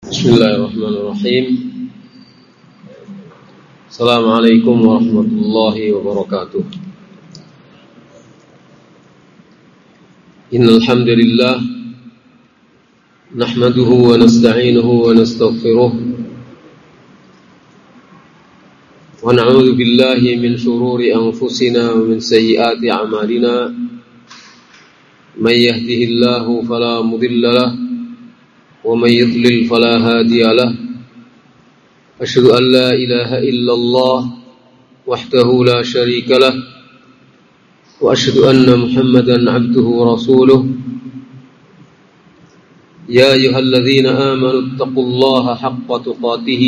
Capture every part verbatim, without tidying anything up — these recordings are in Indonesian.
Bismillahirrahmanirrahim. Assalamualaikum warahmatullahi wabarakatuh. Innal hamdalillah nahmaduhu wa nasta'inuhu wa nastaghfiruh wa na'udzu billahi min shururi anfusina wa min sayyiati a'malina. May yahdihillahu fala mudilla lahu ومن يضلل فلا هادي له أشهد أن لا إله إلا الله وحده لا شريك له وأشهد أن محمدا عبده ورسوله يا أيها الذين آمنوا اتقوا الله حق تقاته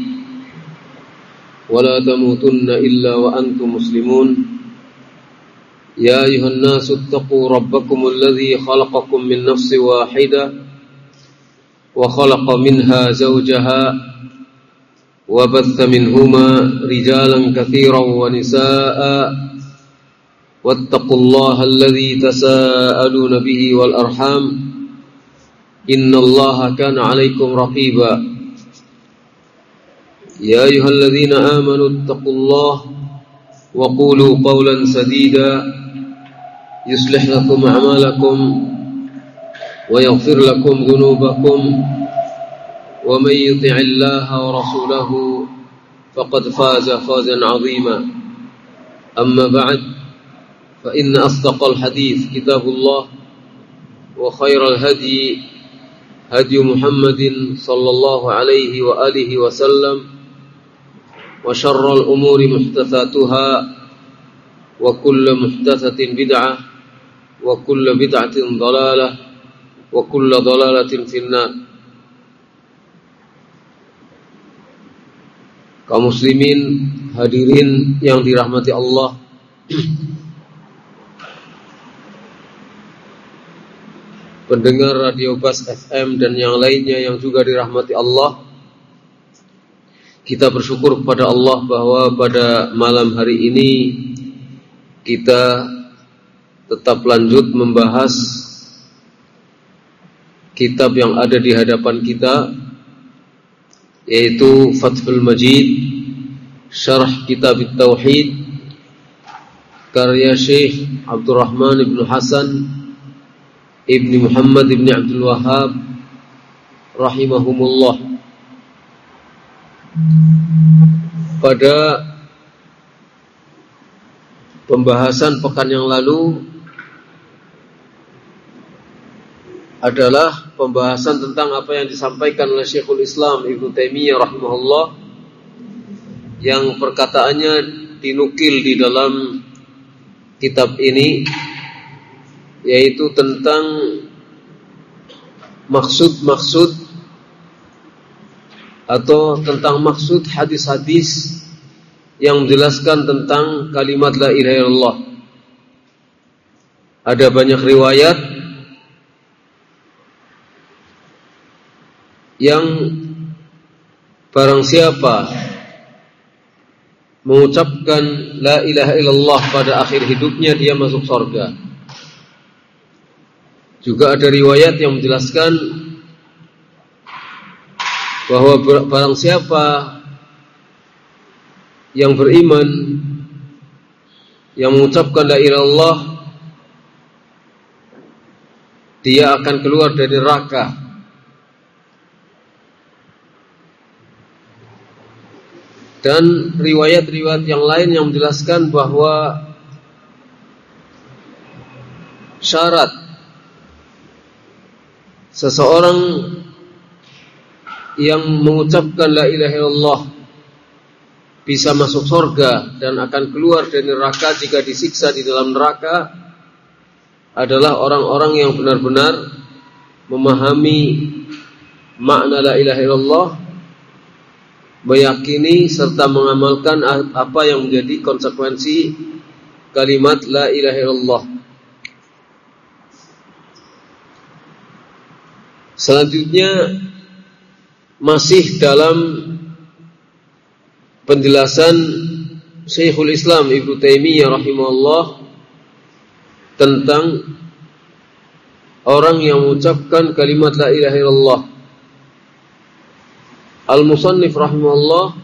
ولا تموتن إلا وأنتم مسلمون يا أيها الناس اتقوا ربكم الذي خلقكم من نفس واحدة وخلق منها زوجها وبث منهما رجالا كثيرا ونساء واتقوا الله الذي تساءلون به والأرحام إن الله كان عليكم رقيبا يا أيها الذين آمنوا اتقوا الله وقولوا قولا سديدا يصلح لكم أعمالكم ويغفر لكم ذنوبكم ومن يطع الله ورسوله فقد فاز فوزا عظيما أما بعد فإن أصدق الحديث كتاب الله وخير الهدي هدي محمد صلى الله عليه وآله وسلم وشر الأمور محدثاتها وكل محدثة بدعة وكل بدعة ضلالة wa kullu dhalalatin finnar. Kaum muslimin hadirin yang dirahmati Allah, pendengar Radio Bas F M dan yang lainnya yang juga dirahmati Allah, kita bersyukur kepada Allah bahwa pada malam hari ini kita tetap lanjut membahas kitab yang ada di hadapan kita, yaitu Fathul Majid Syarah Kitab Tauhid karya Syekh Abdurrahman ibn Hasan ibn Muhammad ibn Abdul Wahhab rahimahumullah. Pada pembahasan pekan yang lalu adalah pembahasan tentang apa yang disampaikan oleh Syekhul Islam Ibnu Taimiyah rahimahullah, yang perkataannya dinukil di dalam kitab ini, yaitu tentang maksud-maksud atau tentang maksud hadis-hadis yang menjelaskan tentang kalimat la ilaha illallah. Ada banyak riwayat yang barang siapa mengucapkan la ilaha illallah pada akhir hidupnya, dia masuk surga. Juga ada riwayat yang menjelaskan bahwa barang siapa yang beriman yang mengucapkan la ilaha illallah, dia akan keluar dari neraka. Dan riwayat-riwayat yang lain yang menjelaskan bahwa syarat seseorang yang mengucapkan la ilaha illallah bisa masuk surga dan akan keluar dari neraka jika disiksa di dalam neraka adalah orang-orang yang benar-benar memahami makna la ilaha illallah, meyakini serta mengamalkan apa yang menjadi konsekuensi kalimat la ilaha illallah. Selanjutnya masih dalam penjelasan Syekhul Islam Ibnu Taimiyah rahimahullah tentang orang yang mengucapkan kalimat la ilaha illallah Al-Musannif rahimahullah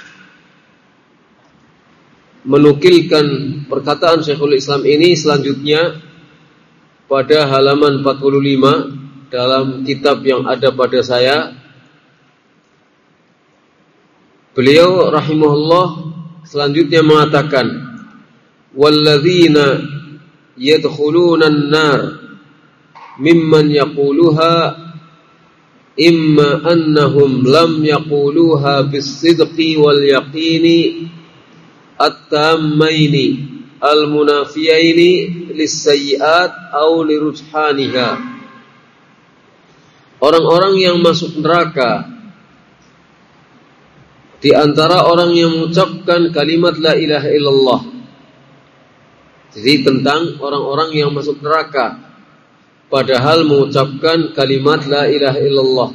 menukilkan perkataan Syekhul Islam ini selanjutnya pada halaman empat puluh lima dalam kitab yang ada pada saya. Beliau rahimahullah selanjutnya mengatakan, walladzina yadkhuluna an-nar mimman yaquluha imma annahum lam yaquluha bis-sidqi wal yaqini at-tammaini al-munafiyaini lis-sayyi'at aw lirujhaniha. Orang-orang yang masuk neraka di antara orang yang mengucapkan kalimat la ilaha illallah. Jadi tentang orang-orang yang masuk neraka padahal mengucapkan kalimat la ilaha illallah.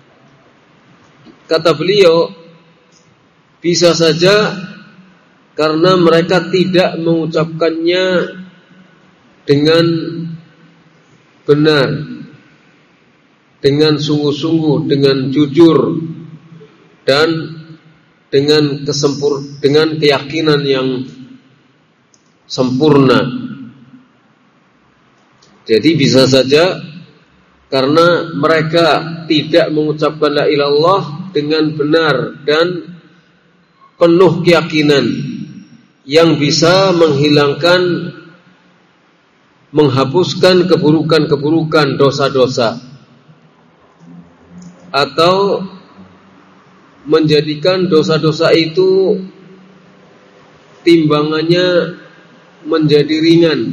Kata beliau, bisa saja karena mereka tidak mengucapkannya dengan benar, dengan sungguh-sungguh, dengan jujur, dan dengan kesempur, dengan keyakinan yang sempurna. Jadi bisa saja karena mereka tidak mengucapkan la ilaha illallah dengan benar dan penuh keyakinan yang bisa menghilangkan, menghapuskan keburukan-keburukan, dosa-dosa, atau menjadikan dosa-dosa itu timbangannya menjadi ringan,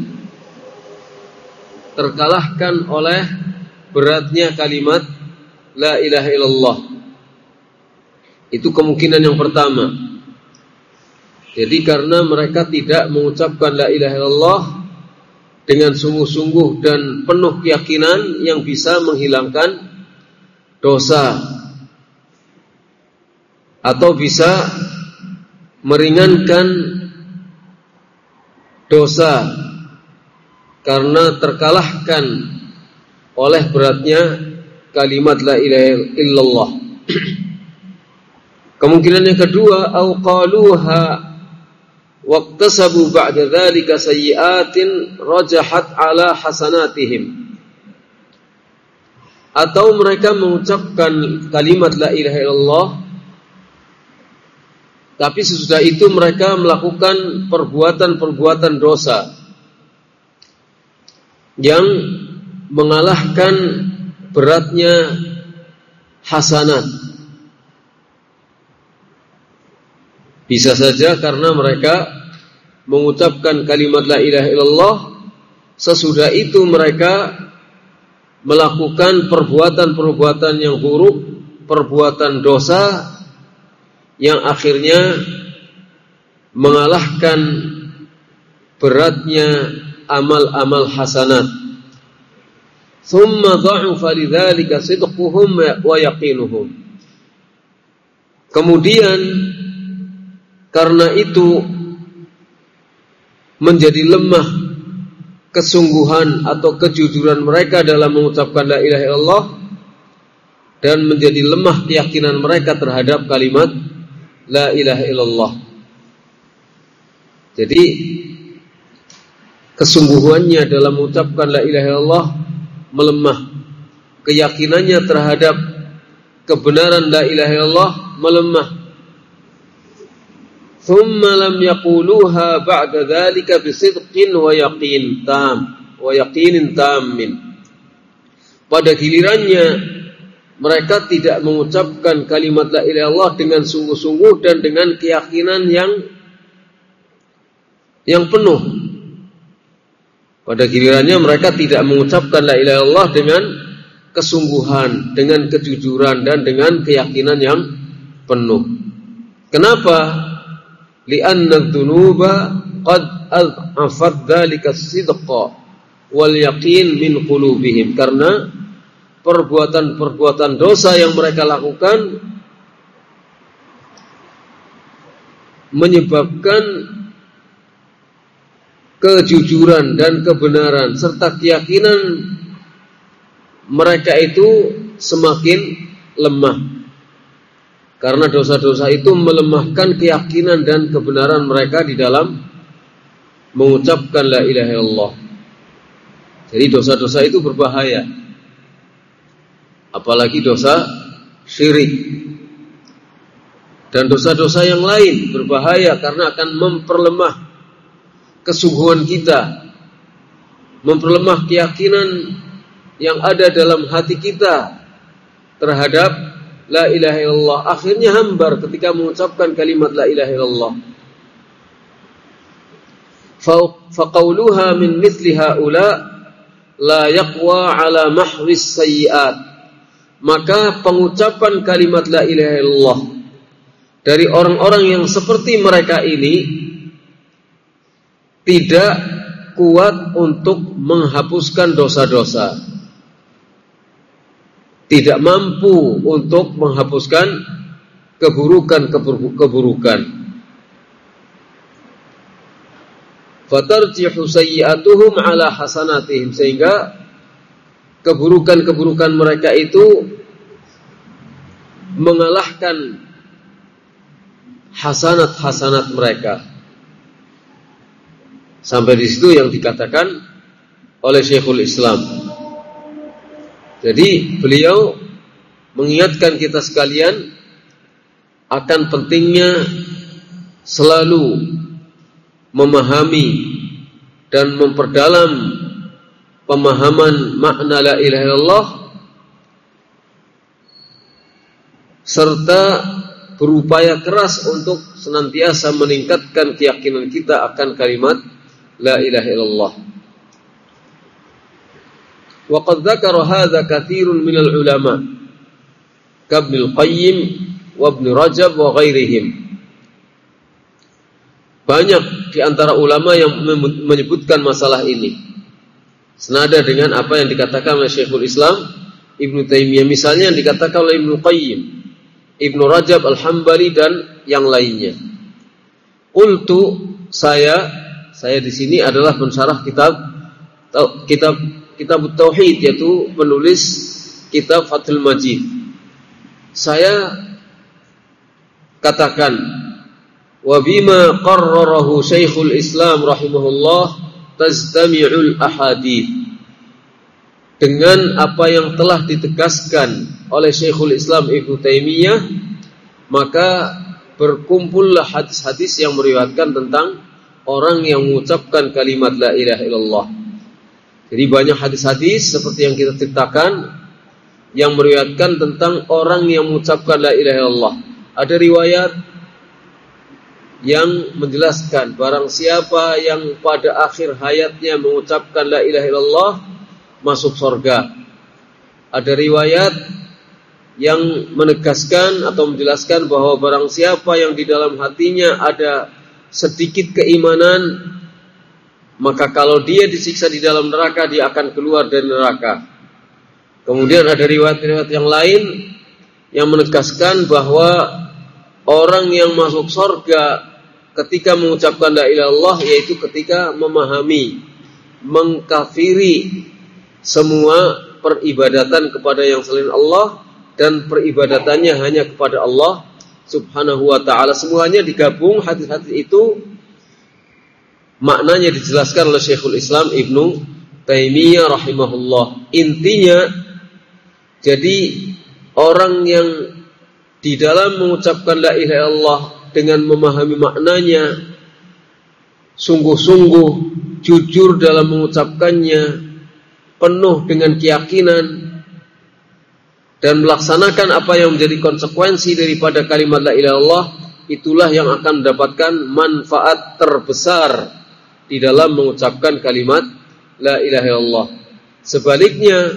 terkalahkan oleh beratnya kalimat la ilaha illallah. Itu kemungkinan yang pertama. Jadi karena mereka tidak mengucapkan la ilaha illallah dengan sungguh-sungguh dan penuh keyakinan yang bisa menghilangkan dosa atau bisa meringankan dosa karena terkalahkan oleh beratnya kalimat la ilaha illallah. Kemungkinan yang kedua, au qaluha waqtasabu ba'da dzalika sayyi'atin rajahat ala hasanatihim. Atau mereka mengucapkan kalimat la ilaha illallah, tapi sesudah itu mereka melakukan perbuatan-perbuatan dosa yang mengalahkan beratnya hasanat. Bisa saja karena mereka mengucapkan kalimat la ilaha illallah, sesudah itu mereka melakukan perbuatan-perbuatan yang buruk, perbuatan dosa yang akhirnya mengalahkan beratnya amal-amal hasanat. Thumma dha'ufa lidzalika sidquhum wa yaqinuhum. Kemudian karena itu menjadi lemah kesungguhan atau kejujuran mereka dalam mengucapkan la ilaha illallah, dan menjadi lemah keyakinan mereka terhadap kalimat la ilaha illallah. Jadi kesungguhannya dalam mengucapkan la ilaha illallah melemah, keyakinannya terhadap kebenaran la ilaha illallah melemah. Thumma lam yaquluha ba'da dzalika bisidqin wa yaqin tam wa yaqinin tammin. Pada gilirannya mereka tidak mengucapkan kalimat la ilaha illallah dengan sungguh-sungguh dan dengan keyakinan yang yang penuh. Pada gilirannya mereka tidak mengucapkan la ilaha illallah dengan kesungguhan, dengan kejujuran dan dengan keyakinan yang penuh. Kenapa? Li'anna dzunuba qad adhafat dzalika as-sidqa wal yaqin min qulubihim. Karena perbuatan-perbuatan dosa yang mereka lakukan menyebabkan kejujuran dan kebenaran serta keyakinan mereka itu semakin lemah. Karena dosa-dosa itu melemahkan keyakinan dan kebenaran mereka di dalam mengucapkan la ilaha illallah. Jadi dosa-dosa itu berbahaya. Apalagi dosa syirik. Dan dosa-dosa yang lain berbahaya karena akan memperlemah kesungguhan kita, memperlemah keyakinan yang ada dalam hati kita terhadap la ilaha illallah. Akhirnya hambar ketika mengucapkan kalimat la ilaha illallah. Faqauluha min mithli haula la yaqwa ala mahwis sayyiat. Maka pengucapan kalimat la ilaha illallah dari orang-orang yang seperti mereka ini tidak kuat untuk menghapuskan dosa-dosa, tidak mampu untuk menghapuskan keburukan-keburukan. Fatarjihu sayyi'atuhum ala hasanatihim, sehingga keburukan-keburukan mereka itu mengalahkan hasanat-hasanat mereka. Sampai di situ yang dikatakan oleh Syekhul Islam. Jadi beliau mengingatkan kita sekalian akan pentingnya selalu memahami dan memperdalam pemahaman makna la ilaha illallah, serta berupaya keras untuk senantiasa meningkatkan keyakinan kita akan kalimat la ilaha illallah. Wa qad dzakara hadza katsirun minal ulama ka'Ibnul Qayyim wa Ibnu Rajab wa ghairihim. Banyak di antara ulama yang menyebutkan masalah ini senada dengan apa yang dikatakan oleh Syekhul Islam Ibnu Taimiyah, misalnya yang dikatakan oleh Ibnu Qayyim, Ibnu Rajab Al-Hambali dan yang lainnya. Qultu, saya saya di sini adalah pensyarah kitab kitab kitab tauhid, yaitu penulis kitab Fathul Majid. Saya katakan, wa bima qarrarahu Syekhul Islam rahimahullah tastami'ul ahadith. Dengan apa yang telah ditegaskan oleh Syekhul Islam Ibnu Taimiyah, maka berkumpullah hadis-hadis yang meriwayatkan tentang orang yang mengucapkan kalimat la ilaha illallah. Jadi banyak hadis-hadis seperti yang kita ceritakan yang meriwayatkan tentang orang yang mengucapkan la ilaha illallah. Ada riwayat yang menjelaskan barang siapa yang pada akhir hayatnya mengucapkan la ilaha illallah masuk surga. Ada riwayat yang menegaskan atau menjelaskan bahwa barang siapa yang di dalam hatinya ada sedikit keimanan, maka kalau dia disiksa di dalam neraka, dia akan keluar dari neraka. Kemudian ada riwayat-riwayat yang lain yang menegaskan bahwa orang yang masuk surga ketika mengucapkan la ilaha illallah, yaitu ketika memahami, mengkafiri semua peribadatan kepada yang selain Allah dan peribadatannya hanya kepada Allah Subhanahu wa ta'ala. Semuanya digabung, hadis-hadis itu maknanya dijelaskan oleh Syekhul Islam Ibnu Taimiyah rahimahullah. Intinya, jadi orang yang di dalam mengucapkan la ilaha illallah dengan memahami maknanya, sungguh-sungguh jujur dalam mengucapkannya, penuh dengan keyakinan, dan melaksanakan apa yang menjadi konsekuensi daripada kalimat la ilaha illallah, itulah yang akan mendapatkan manfaat terbesar di dalam mengucapkan kalimat la ilaha illallah. Sebaliknya,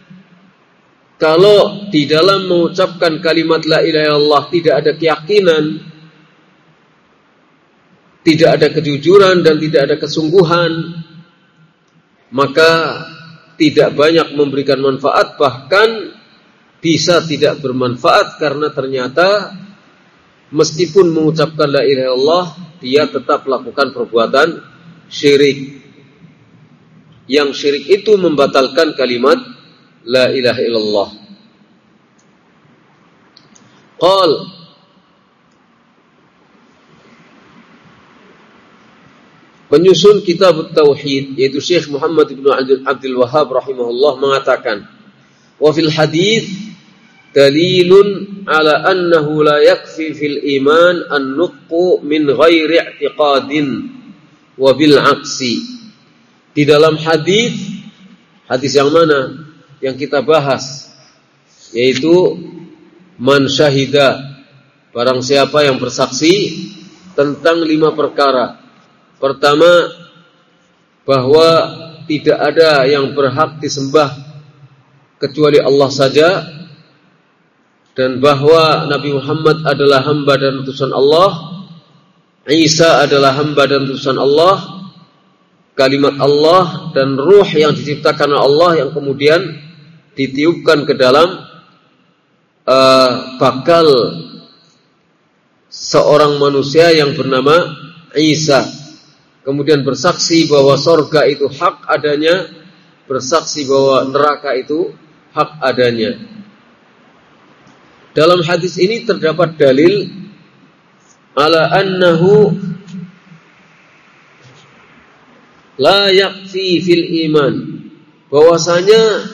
kalau di dalam mengucapkan kalimat la ilaha illallah tidak ada keyakinan, tidak ada kejujuran dan tidak ada kesungguhan, maka tidak banyak memberikan manfaat, bahkan bisa tidak bermanfaat, karena ternyata meskipun mengucapkan la ilaha illallah, dia tetap melakukan perbuatan syirik. Yang syirik itu membatalkan kalimat la ilaha illallah. Qal Penyusun kitab Tauhid yaitu Syekh Muhammad ibn Abdul Wahhab rahimahullah mengatakan, wa fil hadits dalilun ala annahu la yakfi fil iman an-nuqqu min ghairi i'tiqadin wa bil aksi. Di dalam hadis, hadis yang mana yang kita bahas, yaitu man syahida, barang siapa yang bersaksi tentang lima perkara. Pertama, bahwa tidak ada yang berhak disembah kecuali Allah saja, dan bahwa Nabi Muhammad adalah hamba dan utusan Allah, Isa adalah hamba dan utusan Allah, kalimat Allah dan ruh yang diciptakan oleh Allah yang kemudian ditiupkan ke dalam uh, bakal seorang manusia yang bernama Isa. Kemudian bersaksi bahwa sorga itu hak adanya, bersaksi bahwa neraka itu hak adanya. Dalam hadis ini terdapat dalil ala annahu la yakfi fil iman, bahwasanya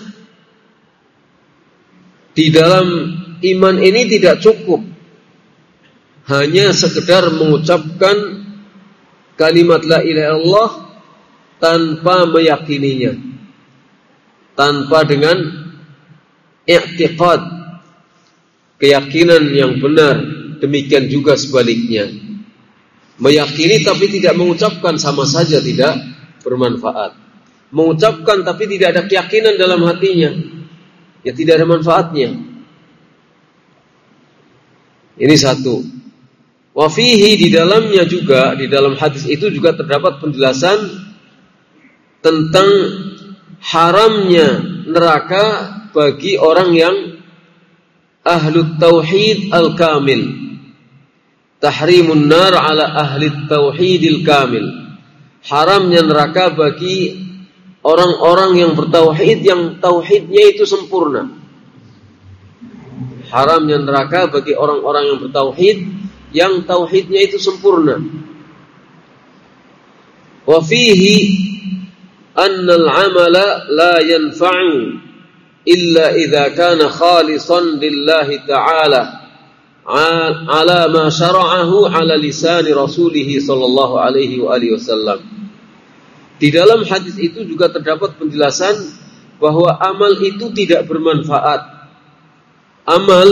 di dalam iman ini tidak cukup hanya sekedar mengucapkan kalimat la ilaha illallah tanpa meyakininya, tanpa dengan i'tiqad, keyakinan yang benar. Demikian juga sebaliknya, meyakini tapi tidak mengucapkan sama saja tidak bermanfaat. Mengucapkan tapi tidak ada keyakinan dalam hatinya, ya tidak ada manfaatnya. Ini satu. Wa fihi, di dalamnya juga, di dalam hadis itu juga terdapat penjelasan tentang haramnya neraka bagi orang yang ahlut tauhid al-kamil. Tahrimun nar ala ahli tauhidil kamil. Haramnya neraka bagi orang-orang yang bertauhid, yang tauhidnya itu sempurna. Haramnya neraka bagi orang-orang yang bertauhid, yang tauhidnya itu sempurna. Wa fihi anna al-amala la yanfa'u illa idza kana khalisan lillahi ta'ala ala ma syara'ahu ala lisan rasulih sallallahu alaihi wa alihi wasallam. Di dalam hadis itu juga terdapat penjelasan bahwa amal itu tidak bermanfaat. Amal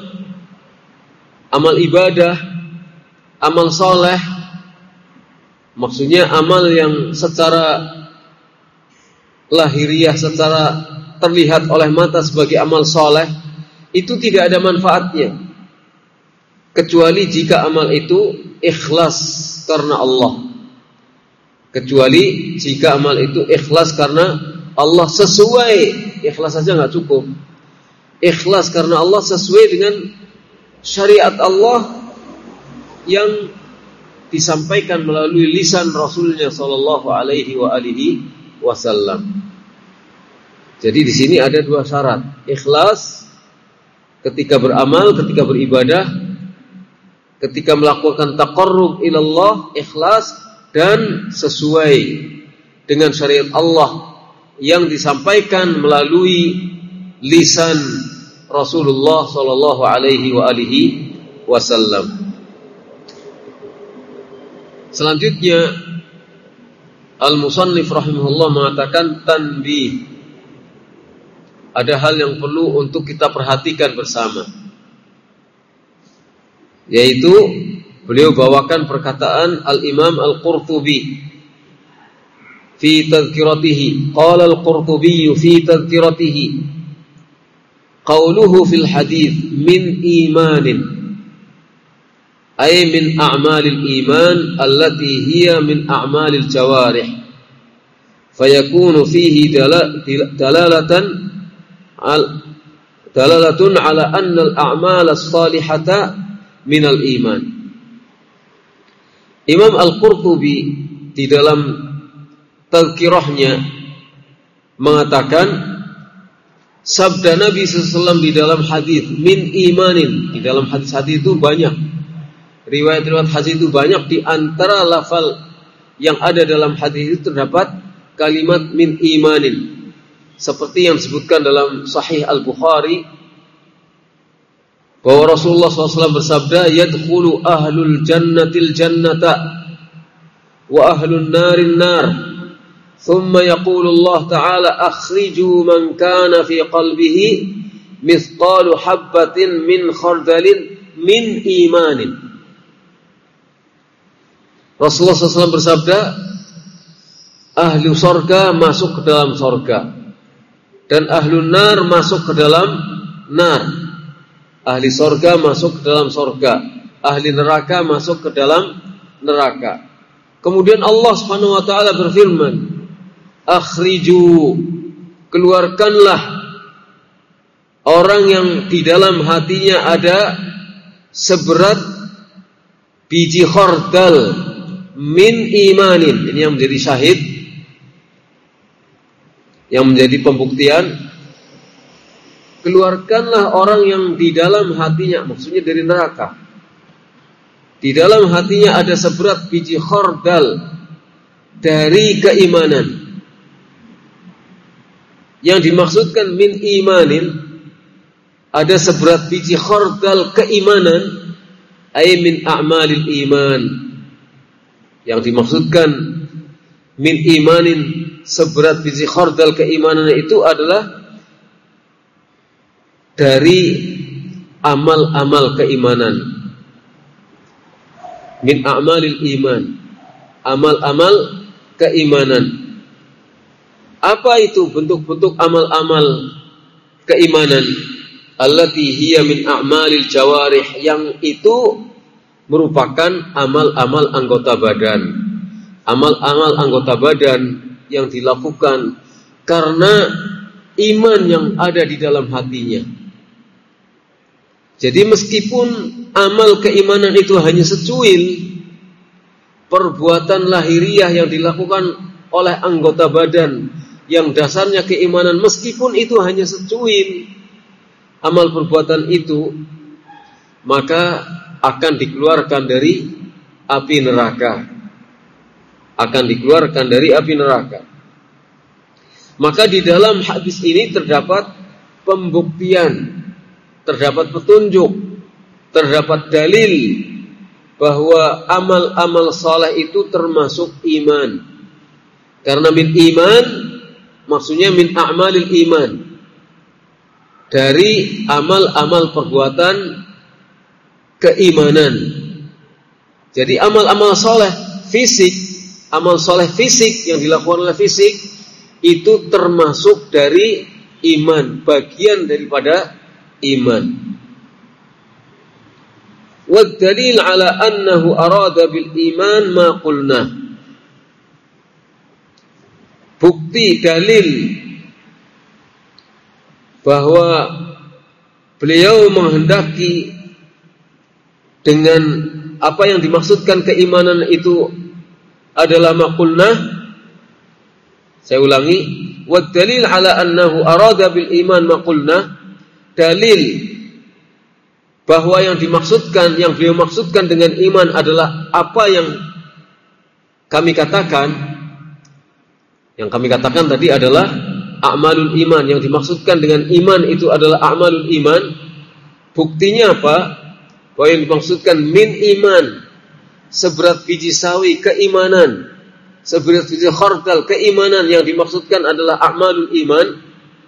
amal ibadah, amal soleh, maksudnya amal yang secara lahiriah, secara terlihat oleh mata sebagai amal soleh, itu tidak ada manfaatnya kecuali jika amal itu ikhlas karena Allah. Kecuali jika amal itu ikhlas karena Allah, sesuai, ikhlas saja nggak cukup, ikhlas karena Allah sesuai dengan syariat Allah yang disampaikan melalui lisan Rasulnya sallallahu alaihi wa alihi wasallam. Jadi di sini ada dua syarat: ikhlas ketika beramal, ketika beribadah, ketika melakukan taqarrub ilallah, ikhlas dan sesuai dengan syariat Allah yang disampaikan melalui lisan Rasulullah sallallahu alaihi wa alihi wasallam. Selanjutnya Al-Musannif rahimahullah mengatakan tanbih. Ada hal yang perlu untuk kita perhatikan bersama, yaitu beliau bawakan perkataan Al-Imam Al-Qurtubi fi tadhkiratihi. Qala Al-Qurtubi fi tadhkiratihi, qawluhu fil hadith min imanin, ay min a'malil iman allati hiya min a'malil jawarih, fayakunu fihi dalalatan al dalalatun ala anna al-a'mal as-salihata min al-iman. Imam Al-Qurtubi di dalam tazkirahnya mengatakan sabda Nabi sallallahu alaihi wasallam di dalam hadis min imanin. Di dalam hadis-hadis itu banyak, riwayat-riwayat hadis itu banyak, di antara lafal yang ada dalam hadis itu terdapat kalimat min imanin, seperti yang disebutkan dalam Sahih Al-Bukhari bahwa Rasulullah shallallahu alaihi wasallam bersabda, yadkhulu ahlul jannatil jannata wa ahlun narin nar, thumma yaqulu Allah ta'ala akhriju man kana fi qalbihi mithqalu habbatin min khardalin min imanin. Rasulullah shallallahu alaihi wasallam bersabda, ahli surga masuk ke dalam surga dan ahlun nar masuk ke dalam nar. Ahli surga masuk ke dalam surga, ahli neraka masuk ke dalam neraka. Kemudian Allah Subhanahu wa taala berfirman, akhriju, keluarkanlah orang yang di dalam hatinya ada seberat biji khardal min imanin. Ini yang menjadi syahid, yang menjadi pembuktian. Keluarkanlah orang yang di dalam hatinya, maksudnya dari neraka, di dalam hatinya ada seberat biji khardal dari keimanan. Yang dimaksudkan min imanin, ada seberat biji khardal keimanan, ay min a'malil iman. Yang dimaksudkan min imanin, seberat biji khardal keimanan itu adalah dari amal-amal keimanan. Min a'malil iman, amal-amal keimanan. Apa itu bentuk-bentuk amal-amal keimanan? Allati hiya min a'malil jawarih, yang itu merupakan amal-amal anggota badan. Amal-amal anggota badan yang dilakukan karena iman yang ada di dalam hatinya. Jadi meskipun amal keimanan itu hanya secuil, perbuatan lahiriah yang dilakukan oleh anggota badan yang dasarnya keimanan, meskipun itu hanya secuil amal perbuatan itu, maka akan dikeluarkan dari api neraka. Akan dikeluarkan dari api neraka. Maka di dalam hadis ini terdapat pembuktian, terdapat petunjuk, terdapat dalil bahwa amal-amal saleh itu termasuk iman. Karena min iman maksudnya min a'malil iman, dari amal-amal perbuatan keimanan. Jadi amal-amal saleh fisik, amal saleh fisik yang dilakukan oleh fisik itu termasuk dari iman, bagian daripada iman. Wa dalil ala annahu arada bil iman ma qulna. Bukti dalil bahwa beliau menghendaki dengan apa yang dimaksudkan keimanan itu adalah maqulna. Saya ulangi, wa dalil ala annahu arada bil iman maqulna. Dalil bahwa yang dimaksudkan, yang beliau maksudkan dengan iman adalah apa yang kami katakan. Yang kami katakan tadi adalah a'malul iman. Yang dimaksudkan dengan iman itu adalah a'malul iman. Buktinya apa? Bahwa yang dimaksudkan min iman, seberat biji sawi keimanan, seberat biji khardal keimanan, yang dimaksudkan adalah a'malul iman.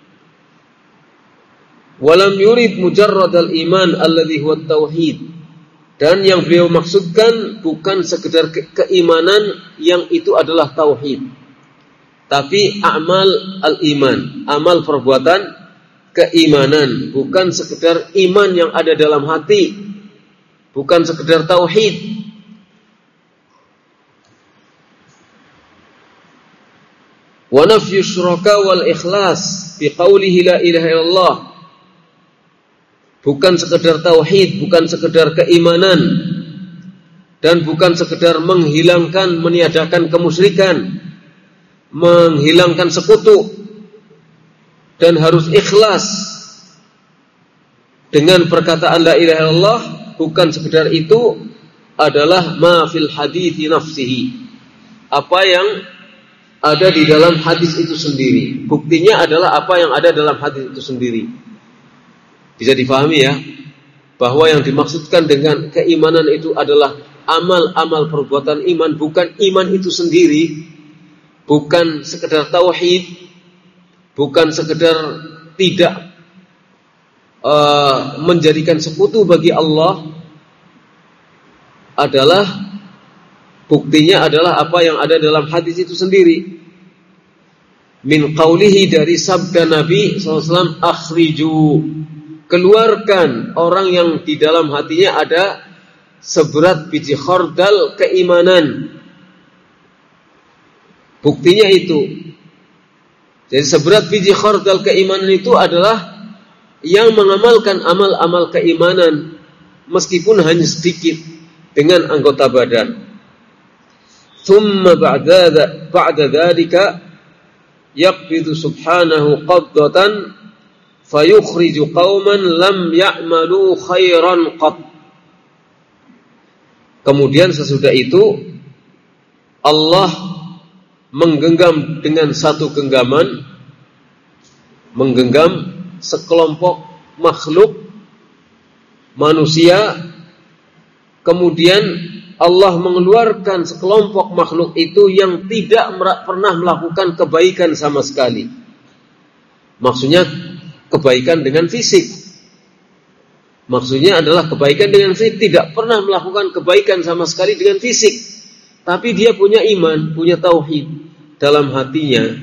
Walam yurid mujarradal iman alladhi huwa tauhid. Dan yang beliau maksudkan bukan sekedar ke- keimanan yang itu adalah tauhid, tapi amal al-iman, amal perbuatan keimanan, bukan sekedar iman yang ada dalam hati, bukan sekedar tauhid. Wa nafyu syuraka wal ikhlas bi qawlihi la ilaha illallah. Bukan sekedar tauhid, bukan sekedar keimanan, dan bukan sekedar menghilangkan, meniadakan kemusyrikan, menghilangkan sekutu, dan harus ikhlas dengan perkataan la ilaha illallah. Bukan sekedar itu, adalah ma fil hadithi nafsihi, apa yang ada di dalam hadis itu sendiri. Buktinya adalah apa yang ada dalam hadis itu sendiri. Bisa difahami ya, bahwa yang dimaksudkan dengan keimanan itu adalah amal-amal perbuatan iman, bukan iman itu sendiri, bukan sekedar tauhid, bukan sekedar tidak uh, menjadikan sekutu bagi Allah. Adalah buktinya adalah apa yang ada dalam hadis itu sendiri. Min qawlihi, dari sabda Nabi shallallahu alaihi wasallam, akhriju, keluarkan orang yang di dalam hatinya ada seberat biji khardal keimanan. Buktinya itu. Jadi seberat biji khardal keimanan itu adalah yang mengamalkan amal-amal keimanan meskipun hanya sedikit dengan anggota badan. Thumma ba'da ba'da dzalika yaqbidu subhanahu qabdatan fayukhriju qauman lam ya'malu khairan qat. Kemudian sesudah itu Allah menggenggam dengan satu genggaman, menggenggam sekelompok makhluk manusia. Kemudian Allah mengeluarkan sekelompok makhluk itu yang tidak pernah melakukan kebaikan sama sekali. Maksudnya kebaikan dengan fisik. Maksudnya adalah kebaikan dengan fisik, tidak pernah melakukan kebaikan sama sekali dengan fisik. Tapi dia punya iman, punya tauhid dalam hatinya.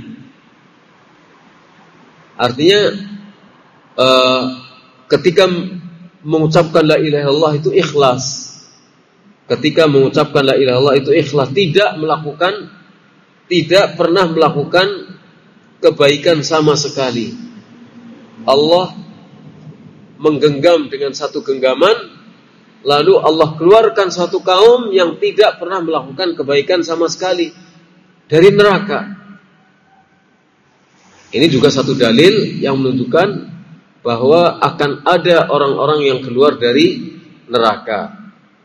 Artinya uh, ketika mengucapkan la ilaha illallah itu ikhlas. Ketika mengucapkan la ilaha illallah itu ikhlas, tidak melakukan, tidak pernah melakukan kebaikan sama sekali. Allah menggenggam dengan satu genggaman, lalu Allah keluarkan satu kaum yang tidak pernah melakukan kebaikan sama sekali dari neraka. Ini juga satu dalil yang menunjukkan bahwa akan ada orang-orang yang keluar dari neraka.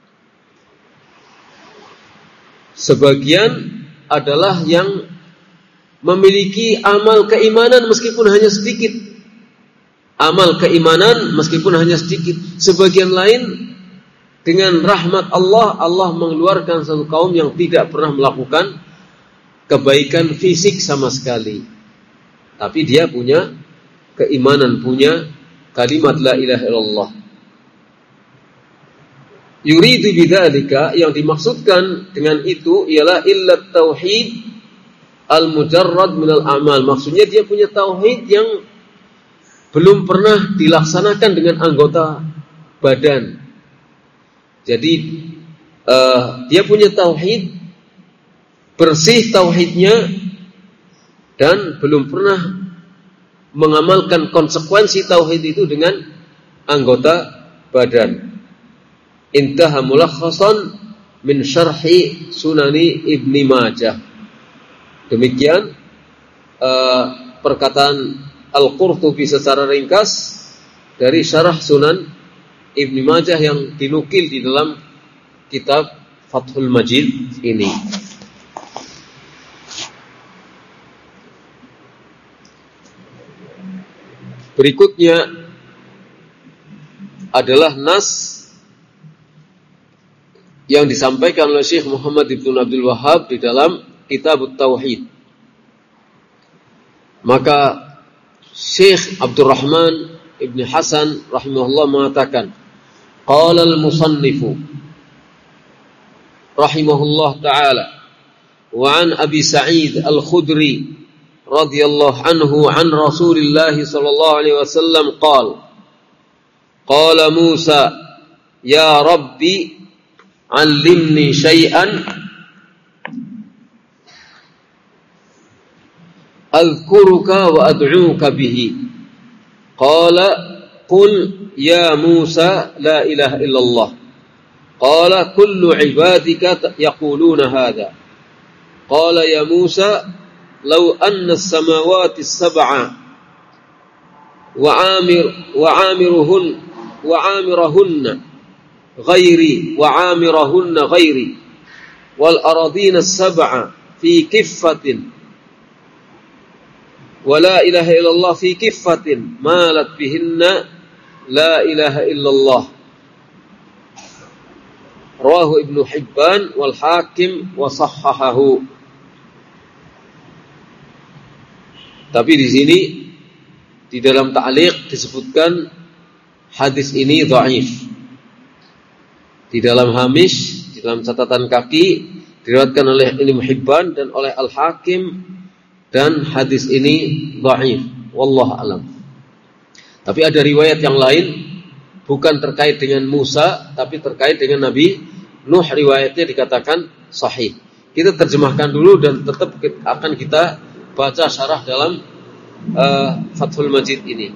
Sebagian adalah yang memiliki amal keimanan meskipun hanya sedikit. Amal keimanan meskipun hanya sedikit. Sebagian lain dengan rahmat Allah, Allah mengeluarkan satu kaum yang tidak pernah melakukan kebaikan fisik sama sekali. Tapi dia punya keimanan, punya kalimat la ilaha illallah. Yuridu bidzalika, yang dimaksudkan dengan itu ialah illat tauhid al-mujarrad minal amal. Maksudnya dia punya tauhid yang belum pernah dilaksanakan dengan anggota badan. Jadi uh, dia punya tauhid, bersih tauhidnya, dan belum pernah mengamalkan konsekuensi tauhid itu dengan anggota badan. Intaha mulakhasan min syarhi sunani Ibni Majah. Demikian uh, perkataan Al-Qurtubi secara ringkas dari syarah Sunan Ibni Majah yang dinukil di dalam kitab Fathul Majid ini. Berikutnya adalah nas yang disampaikan oleh Syekh Muhammad Ibn Abdul Wahhab di dalam Kitab Tauhid. Maka Syekh Abdurrahman Ibn Hasan rahimahullah mengatakan, qala al-musannifu rahimahullah ta'ala, wa an Abi Sa'id al-Khudri radhiyallahu anhu an Rasulillah sallallahu alaihi wasallam qala, qala Musa ya Rabbi allimni syai'an adhkuruka wa ad'uka bihi. Qala qul ya Musa la ilaha illallah. Qala kullu ibadika yaquluna hadha. Qala ya Musa law anna as-samawati as-sab'a wa 'amir wa 'amiruhun wa 'amirahunna ghairi wa 'amirahunna ghairi wal aradina as-sab'a fi kiffatin wa la ilaha illallah fi kiffatin malat bihinna la ilaha illallah. Rawahu Ibnu Hibban wal Hakim wa sahhahahu. Tapi di sini di dalam ta'liq disebutkan hadis ini dhaif. Di dalam hamish, di dalam catatan kaki diriwayatkan oleh Ibnu Hibban dan oleh Al-Hakim, dan hadis ini dhaif. Wallahu alam. Tapi ada riwayat yang lain bukan terkait dengan Musa, tapi terkait dengan Nabi Nuh, riwayatnya dikatakan sahih. Kita terjemahkan dulu dan tetap akan kita baca syarah dalam uh, Fathul Majid ini.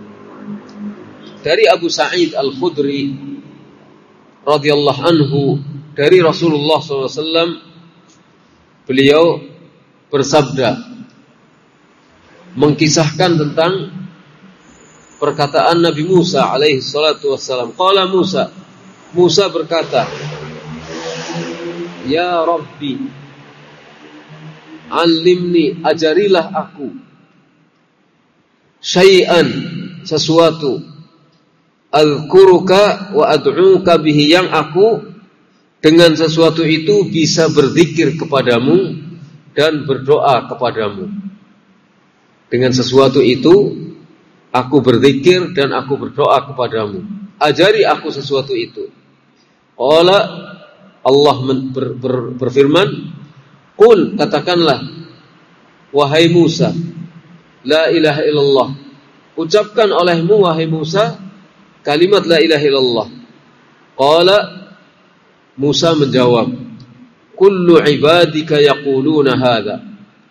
Dari Abu Sa'id Al-Khudri radhiyallahu anhu, dari Rasulullah shallallahu alaihi wasallam, beliau bersabda, mengkisahkan tentang perkataan Nabi Musa alaihi salatu wassalam. Qala Musa, Musa berkata, ya Rabbi, alimni, ajarilah aku, syai'an, sesuatu, azkuruka wa ad'uka bihi, yang aku dengan sesuatu itu bisa berzikir kepadamu dan berdoa kepadamu. Dengan sesuatu itu aku berzikir dan aku berdoa kepadamu. Ajari aku sesuatu itu. Qala, Allah ber, ber, berfirman, qul, katakanlah, wahai Musa, la ilaha illallah, ucapkan olehmu wahai Musa kalimat la ilaha illallah. Qala, Musa menjawab, kullu ibadika yaquluna hadza,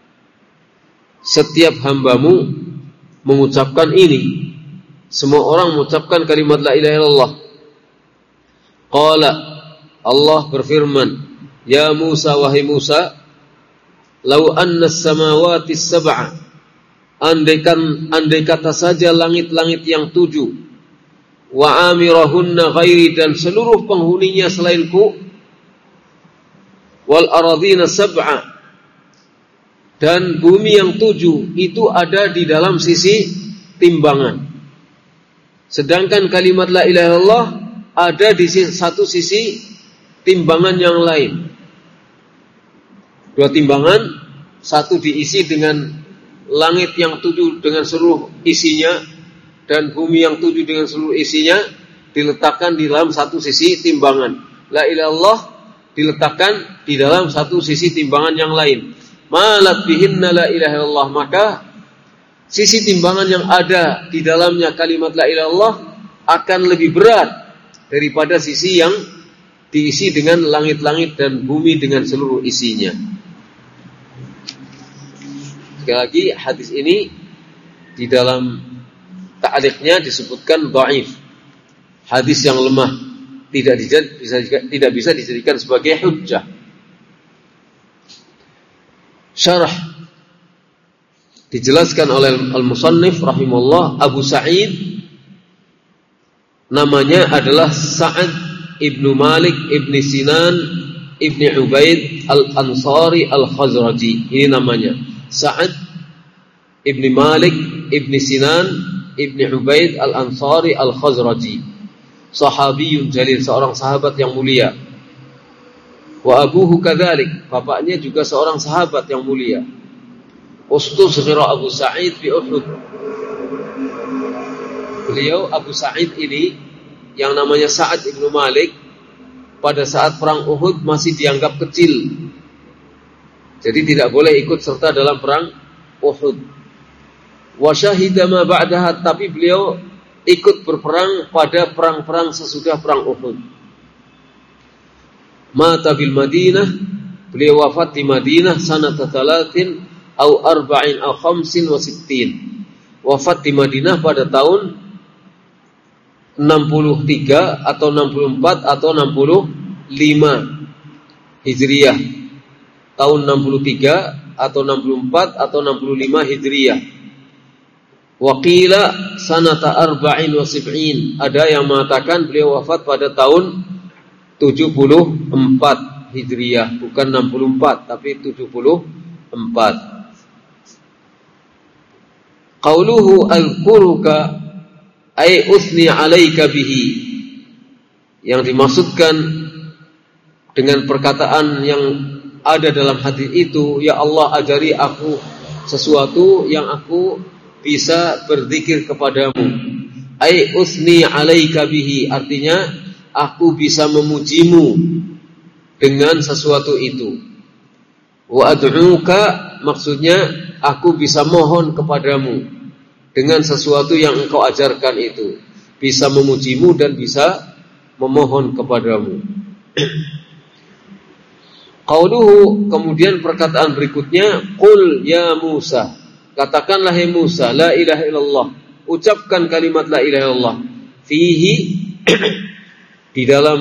setiap hambamu mengucapkan ini, semua orang mengucapkan kalimat la ilaha illallah. Qala, Allah berfirman, ya Musa, wahai Musa, lau anna as-samawati as-sab'a, andaikan andai kata saja langit-langit yang tujuh, wa amirahunna ghairi, dan seluruh penghuninya selainku, wal aradhina sab'a, dan bumi yang tujuh itu ada di dalam sisi timbangan, sedangkan kalimat la ilaha illallah ada di satu sisi timbangan yang lain. Dua timbangan, satu diisi dengan langit yang tujuh dengan seluruh isinya, dan bumi yang tujuh dengan seluruh isinya, diletakkan di dalam satu sisi timbangan. La ilaha illallah diletakkan di dalam satu sisi timbangan yang lain. Malat bihinna la ilaha illallah, maka sisi timbangan yang ada di dalamnya kalimat la ilaha illallah akan lebih berat daripada sisi yang diisi dengan langit-langit dan bumi dengan seluruh isinya. Sekali lagi, hadis ini di dalam ta'liqnya disebutkan dhaif, hadis yang lemah, tidak bisa tidak bisa dijadikan sebagai hujjah. Syarah dijelaskan oleh al-musannif rahimahullah, Abu Sa'id namanya adalah Sa'ad Ibnu Malik Ibni Sinan Ibni Ubaid Al-Ansari Al-Khazraji. Ini namanya Sa'ad Ibni Malik Ibni Sinan Ibni Ubaid Al-Ansari Al-Khazraji, sahabiyun jalil, seorang sahabat yang mulia. Wa abuhu kadzalik, bapaknya juga seorang sahabat yang mulia. Ustusghira Abu Sa'id fi Uhud. Beliau Abu Sa'id ini yang namanya Sa'ad Ibnu Malik pada saat perang Uhud masih dianggap kecil, jadi tidak boleh ikut serta dalam perang Uhud. Wa syahida ma ba'daha, tapi beliau ikut berperang pada perang-perang sesudah perang Uhud. Mata bil Madinah, beliau wafat di Madinah sanata thalathin au arba'in au khamsin wa sittin. Wafat di Madinah pada tahun enam puluh tiga atau enam puluh empat atau enam puluh lima Hijriah. Tahun enam puluh tiga atau enam puluh empat atau enam puluh lima Hijriah. Waqila sanata arba'in wa sab'in. Ada yang mengatakan beliau wafat pada tahun tujuh puluh empat Hijriyah, bukan enam puluh empat tapi tujuh puluh empat. Qauluhu azkuruka ay uthni 'alaika bihi, yang dimaksudkan dengan perkataan yang ada dalam hadis itu, ya Allah ajari aku sesuatu yang aku bisa berzikir kepadamu. Ay uthni 'alaika bihi, artinya aku bisa memujimu dengan sesuatu itu. Wa ad'uka, maksudnya aku bisa mohon kepadamu dengan sesuatu yang engkau ajarkan itu, bisa memujimu dan bisa memohon kepadamu. Qauluhu, kemudian perkataan berikutnya, qul ya Musa, katakanlah hai Musa, la ilaha illallah, ucapkan kalimat la ilaha illallah. Fihi, di dalam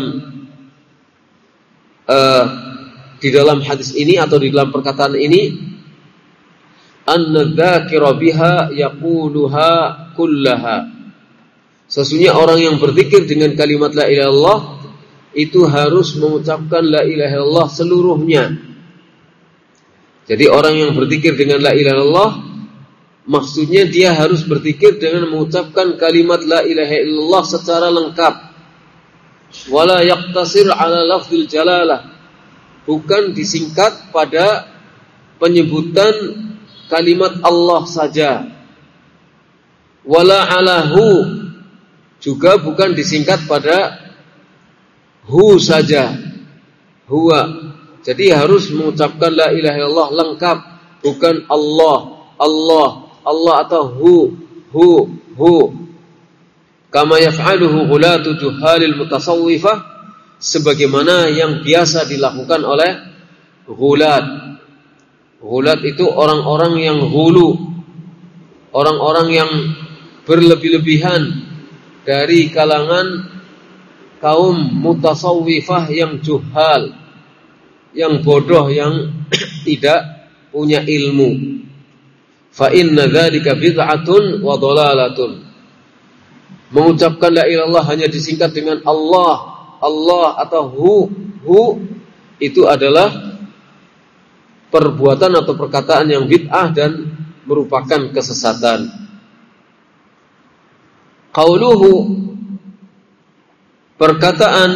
uh, di dalam hadis ini atau di dalam perkataan ini, an-dzakira biha yaquluha kullaha, sesungguhnya orang yang berzikir dengan kalimat la ilaha illallah itu harus mengucapkan la ilaha illallah seluruhnya. Jadi orang yang berzikir dengan la ilaha illallah, maksudnya dia harus berzikir dengan mengucapkan kalimat la ilaha illallah secara lengkap. Wala yaqtasir ala lafzil jalalah, bukan disingkat pada penyebutan kalimat Allah saja. Wala alahu, juga bukan disingkat pada hu saja, huwa. Jadi harus mengucapkan la ilaha illallah lengkap, bukan Allah, Allah, Allah atau hu, hu, hu. Kama yaf'aluhu ghulatu juhalil mutasawwifah, sebagaimana yang biasa dilakukan oleh ghulat. Ghulat itu orang-orang yang hulu, orang-orang yang berlebih-lebihan dari kalangan kaum mutasawwifah yang juhal, yang bodoh, yang tidak punya ilmu. Fa inna dzalika bid'atun wa dhalalatun. Mengucapkan la ilaha illallah hanya disingkat dengan Allah, Allah atau hu, hu, itu adalah perbuatan atau perkataan yang bid'ah dan merupakan kesesatan. Qauluhu, perkataan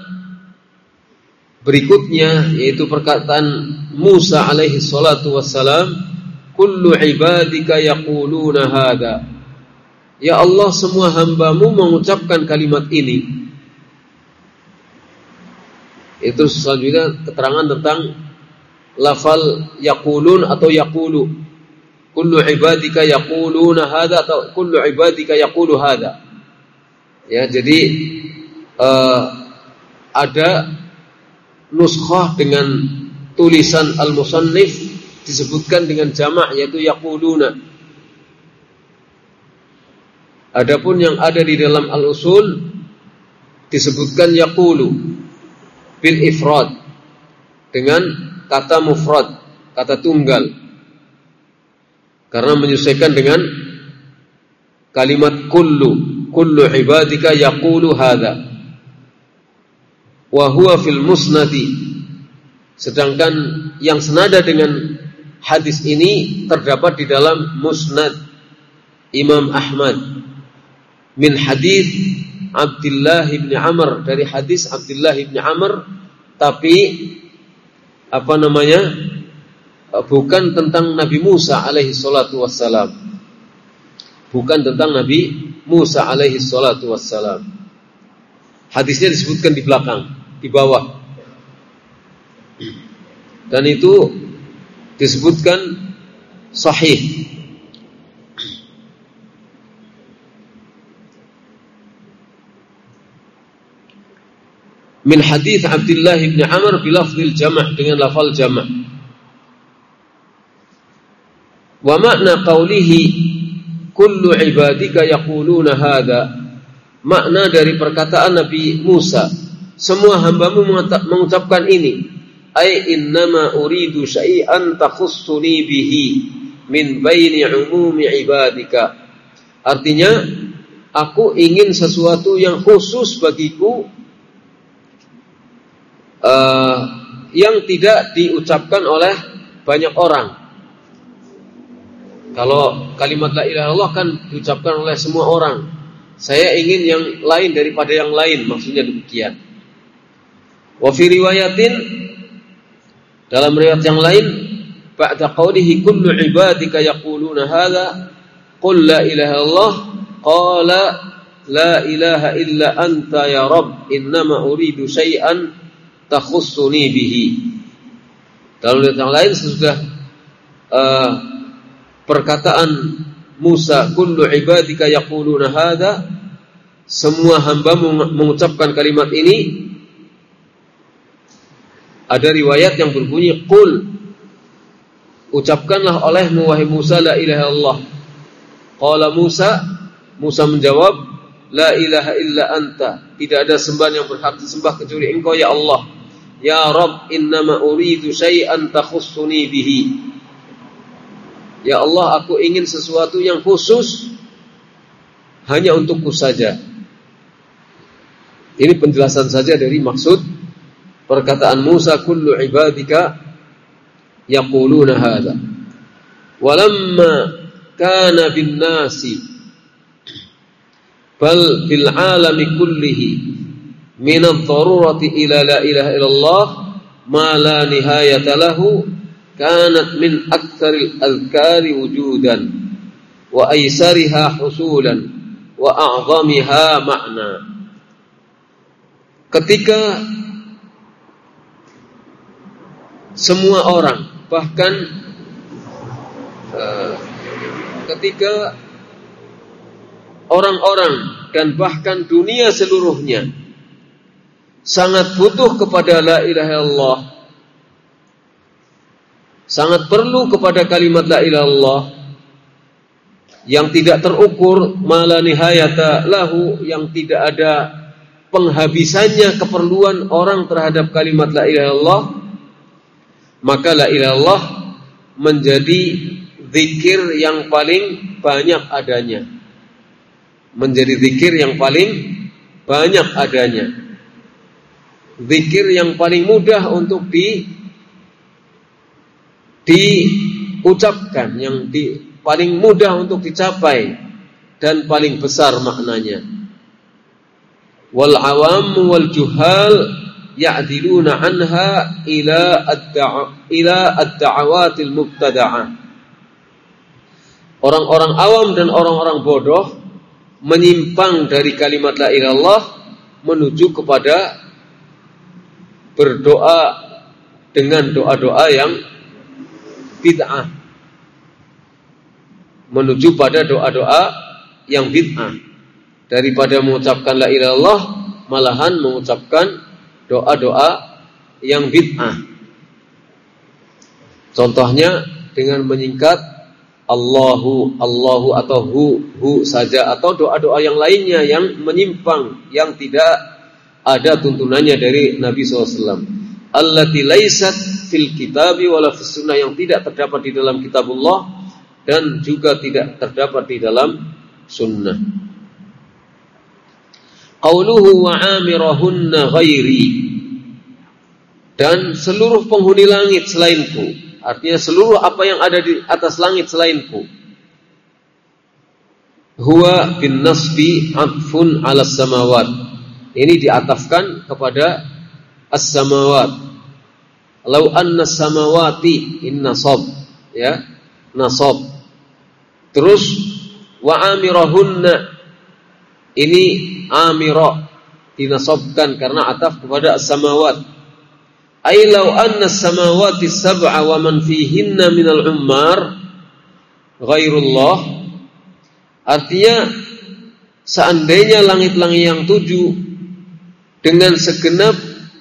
berikutnya yaitu perkataan Musa alaihi salatu wassalam, kullu ibadika yaquluna hada, ya Allah semua hambamu mengucapkan kalimat ini. Itu selanjutnya keterangan tentang lafal yaqulun atau yaqulu. Kullu ibadika yaquluna hada atau kullu ibadika yaqulu hada. Ya, jadi uh, ada nuskhah dengan tulisan al-musannif disebutkan dengan jamak yaitu yaquluna. Adapun yang ada di dalam al-usul disebutkan yaqulu bil ifrad dengan kata mufrad, kata tunggal, karena menyesuaikan dengan kalimat kullu, kullu ibadika yaqulu hadza, wa huwa fil musnadi, sedangkan yang senada dengan hadis ini terdapat di dalam musnad Imam Ahmad min hadis Abdullah bin Amr, dari hadis Abdullah bin Amr, tapi apa namanya, bukan tentang Nabi Musa alaihi salatu wassalam, bukan tentang Nabi Musa alaihi salatu wassalam. Hadisnya disebutkan di belakang, di bawah, dan itu disebutkan sahih. Min hadits Abdullah bin Amr bilafzil jama', dengan lafal jama'. Wa makna qawlihi kullu ibadika yaquluna hadza, makna dari perkataan Nabi Musa, semua hambamu mengucapkan ini, ay innama uridu syai'an takhussuni bihi min baini umumi ibadika, artinya aku ingin sesuatu yang khusus bagiku Uh, yang tidak diucapkan oleh banyak orang. Kalau kalimat la ilaha illallah kan diucapkan oleh semua orang. Saya ingin yang lain daripada yang lain, maksudnya demikian. Wa fi riwayatin, dalam riwayat yang lain, ba'da qawlihi kullu ibadika yaquluna hadza qul la ilaha illallah qala la ilaha illa anta ya rabb innama uridu syai'an takhussuni bihi. Dalam riwayat yang lain sesudah uh, perkataan Musa kullu ibadika yaquluna hadza, semua hambamu mengucapkan kalimat ini, ada riwayat yang berbunyi qul, ucapkanlah olehmu wahai Musa la ilaha illallah. Qala Musa, Musa menjawab, la ilaha illa anta, tidak ada sembahan yang berhak disembah kecuali Engkau ya Allah. Ya Rabb, innama uridu syai'an takhussuni bihi. Ya Allah, aku ingin sesuatu yang khusus hanya untukku saja. Ini penjelasan saja dari maksud perkataan Musa kullu ibadika yaquluna hadza. Walamma kana bin nasi bal bil alami kullihi min ad-darurati ila la ilaha illallah ma la nihayata lahu kanat min aktsaril azkari wujudan wa aysariha husulan wa a'zamiha ma'na. Ketika semua orang, bahkan uh, ketika orang-orang dan bahkan dunia seluruhnya sangat butuh kepada la ilaha illallah, sangat perlu kepada kalimat la ilaha illallah yang tidak terukur, mala nihayata lahu, yang tidak ada penghabisannya keperluan orang terhadap kalimat la ilaha illallah, maka la ilaha illallah menjadi zikir yang paling banyak adanya. Menjadi zikir yang paling banyak adanya. Zikir yang paling mudah untuk di diucapkan, yang di, paling mudah untuk dicapai dan paling besar maknanya. Wal awam wal juhal ya'diluna anha ila ad-da'a ila ad-da'awatil mubtada'ah. Orang-orang awam dan orang-orang bodoh menyimpang dari kalimat la ilaha illallah menuju kepada berdoa dengan doa-doa yang bid'ah, menuju pada doa-doa yang bid'ah. Daripada mengucapkan la ilaha illallah, malahan mengucapkan doa-doa yang bid'ah. Contohnya dengan menyingkat Allahu, Allahu atau hu, hu saja, atau doa-doa yang lainnya yang menyimpang, yang tidak ada tuntunannya dari Nabi shallallahu alaihi wasallam. Allati laysat fil kitabi wala fis sunnah, yang tidak terdapat di dalam kitabullah dan juga tidak terdapat di dalam sunnah. Qauluhu wa amirahunna ghairi, dan seluruh penghuni langit selainku, artinya seluruh apa yang ada di atas langit selainku. Huwa bin nasbi atfun ala samawat, ini diatafkan kepada as-samawat. Lau anna samawati in nasab, ya, nasab. Terus wa amirahunna, ini amirah dinasabkan karena ataf kepada as-samawat. Ai law anna as-samawati sab'a wa man fihinna minal ummar ghairullah, artinya seandainya langit-langit yang tujuh dengan segenap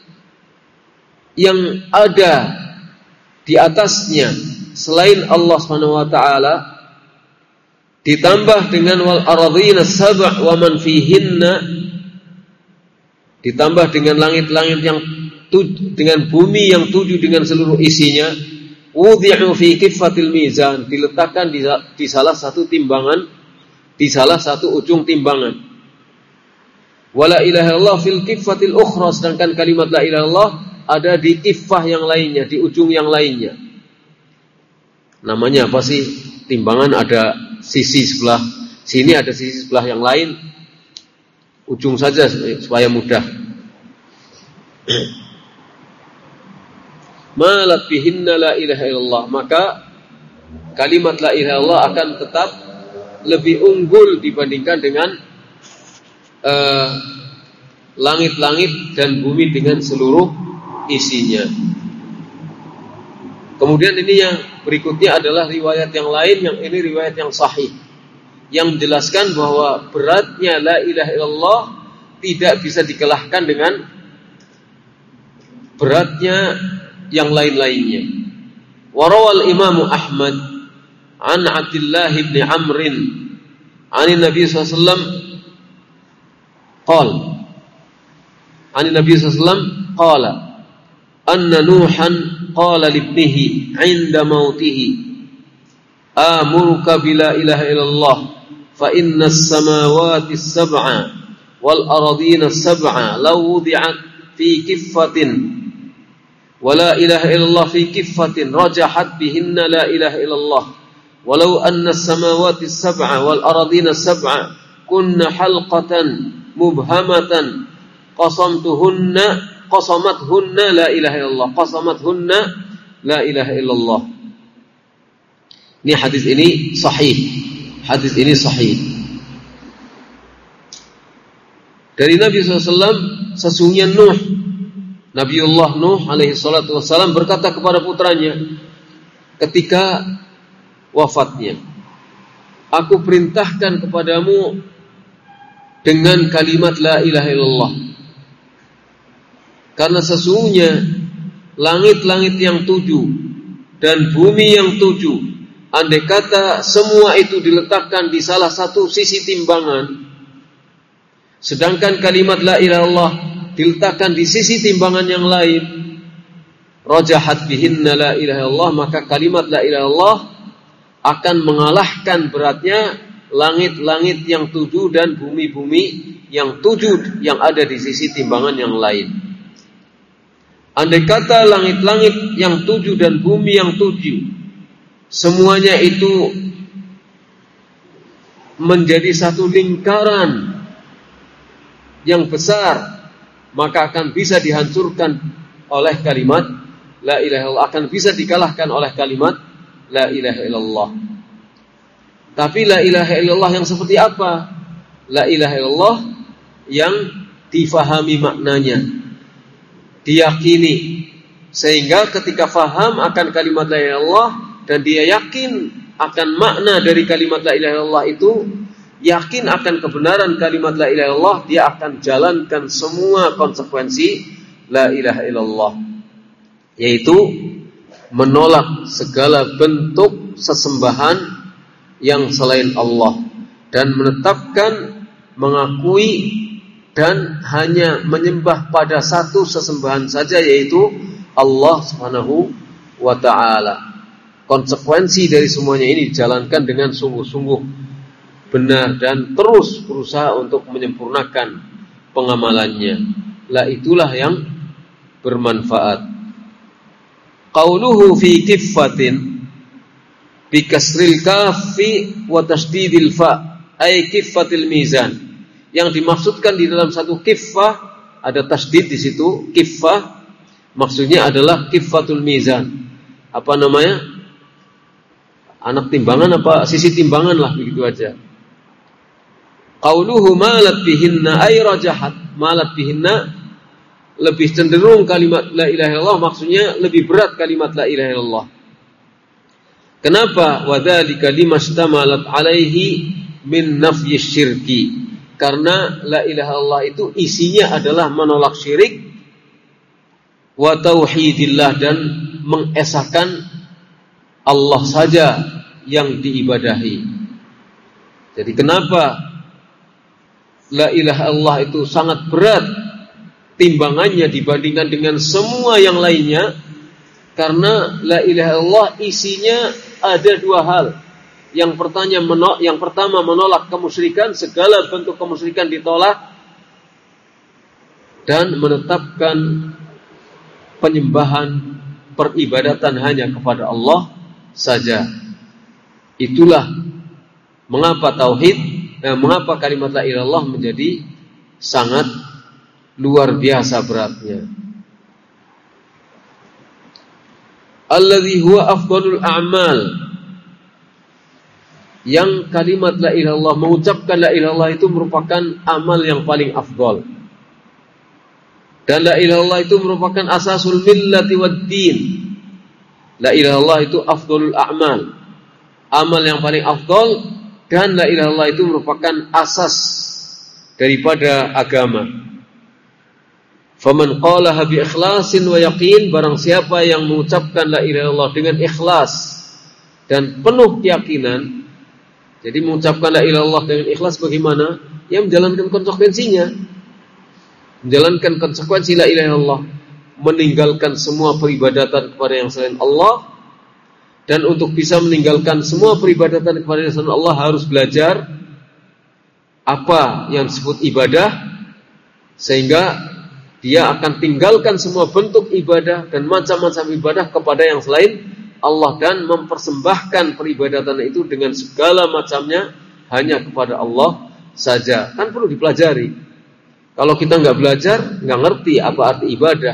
yang ada di atasnya selain Allah Subhanahu wa taala, ditambah dengan wal ardhina sab' wa man fihinna, ditambah dengan langit-langit yang tujuh, dengan bumi yang tujuh dengan seluruh isinya, wudhi'u fi kiffatil mizan, diletakkan di, di salah satu timbangan, di salah satu ujung timbangan. Wala ilaha illallah fil kiffatil ukhra, sedangkan kalimat la ilaha illallah ada di kiffah yang lainnya, di ujung yang lainnya. Namanya apa sih? Timbangan ada sisi sebelah sini, ada sisi sebelah yang lain. Ujung saja supaya mudah. Malat bihinna la ilaha illallah, maka kalimat la ilaha illallah akan tetap lebih unggul dibandingkan dengan uh, langit-langit dan bumi dengan seluruh isinya. Kemudian ini yang berikutnya adalah riwayat yang lain, yang ini riwayat yang sahih, yang menjelaskan bahwa beratnya la ilaha illallah tidak bisa dikalahkan dengan beratnya yang lain-lainnya. Warawal Imam Ahmad an Abdullah bin Amr an Nabi sallallahu alaihi wasallam qala an Nabi sallallahu alaihi wasallam qala anna Nuhan qala libnihi 'inda mautihi amuruka bila ilaha illallah fa inna as-samawati as-sab'a wal ardina as-sab'a law wudi'at fi kiffatin wa la ilaha illallah fi kiffatin rajahat bihinna la ilaha illallah walau anna as-samawati as-sab'a wal ardina as-sab'a kunna halqatan mubhamatan qasamtuhunna qasamathunna la ilaha illallah qasamathunna la ilaha illallah. Ini hadis ini sahih. Hadis ini sahih. Dari Nabi sallallahu alaihi wasallam, sesungguhnya Nuh, Nabiullah Nuh alaihi salatu wasallam berkata kepada putranya ketika wafatnya, aku perintahkan kepadamu dengan kalimat la ilaha illallah. Karena sesungguhnya langit-langit yang tujuh dan bumi yang tujuh, andai kata semua itu diletakkan di salah satu sisi timbangan, sedangkan kalimat la ilaha illallah diletakkan di sisi timbangan yang lain, rajahat bihinna la ilaha illallah, maka kalimat la ilaha illallah akan mengalahkan beratnya langit-langit yang tujuh dan bumi-bumi yang tujuh yang ada di sisi timbangan yang lain. Andai kata langit-langit yang tujuh dan bumi yang tujuh semuanya itu menjadi satu lingkaran yang besar, maka akan bisa dihancurkan oleh kalimat la ilaha illallah, akan bisa dikalahkan oleh kalimat la ilaha illallah. Tapi la ilaha illallah yang seperti apa? La ilaha illallah yang difahami maknanya, diyakini, sehingga ketika faham akan kalimat la ilaha illallah dan dia yakin akan makna dari kalimat la ilaha illallah itu, yakin akan kebenaran kalimat la ilaha illallah, dia akan jalankan semua konsekuensi la ilaha illallah, yaitu menolak segala bentuk sesembahan yang selain Allah dan menetapkan, mengakui dan hanya menyembah pada satu sesembahan saja, yaitu Allah Subhanahu wa ta'ala. Konsekuensi dari semuanya ini dijalankan dengan sungguh-sungguh benar dan terus berusaha untuk menyempurnakan pengamalannya. Lah itulah yang bermanfaat. Qauluhu fi kiffatin bi kasril kafi wa tasdidil fa ay kiffatil mizan. Yang dimaksudkan di dalam satu kiffah ada tasdid di situ, kiffah maksudnya adalah kiffatul mizan. Apa namanya? Anak timbangan apa sisi timbangan lah, begitu aja. Qauluhu malat bihinna ay rajahat, malat bihinna lebih cenderung kalimat la ilaha illallah, maksudnya lebih berat kalimat la ilaha illallah. Kenapa? Wa dzalika limastamalat alaihi min nafyi syirki. Karena la ilaha illallah itu isinya adalah menolak syirik, wa tauhidillah, dan mengesahkan Allah saja yang diibadahi. Jadi kenapa la ilaha illallah itu sangat berat timbangannya dibandingkan dengan semua yang lainnya? Karena la ilaha illallah isinya ada dua hal. Yang pertama menolak, yang pertama menolak kemusyrikan, segala bentuk kemusyrikan ditolak, dan menetapkan penyembahan, peribadatan hanya kepada Allah saja. Itulah mengapa tauhid, eh, mengapa kalimat la ilaha illallah menjadi sangat luar biasa beratnya. Alladzi huwa afdalul a'mal. Yang kalimat la ilaha illallah, mengucapkan la ilaha illallah itu merupakan amal yang paling afdal. Dan la ilaha illallah itu merupakan asasul millati wad din. La ilaha illallah itu afdalul a'mal, amal yang paling afdal, dan la ilaha illallah itu merupakan asas daripada agama. Faman qalaha bi ikhlasin wa yaqin, barang siapa yang mengucapkan la ilaha illallah dengan ikhlas dan penuh keyakinan. Jadi mengucapkan la ilaha illallah dengan ikhlas bagaimana? Ya, menjalankan konsekuensinya. Menjalankan konsekuensi la ilaha illallah, meninggalkan semua peribadatan kepada yang selain Allah. Dan untuk bisa meninggalkan semua peribadatan kepada yang selain Allah harus belajar apa yang disebut ibadah, sehingga dia akan tinggalkan semua bentuk ibadah dan macam-macam ibadah kepada yang selain Allah, dan mempersembahkan peribadatan itu dengan segala macamnya hanya kepada Allah saja. Kan perlu dipelajari. Kalau kita nggak belajar, nggak ngerti apa arti ibadah.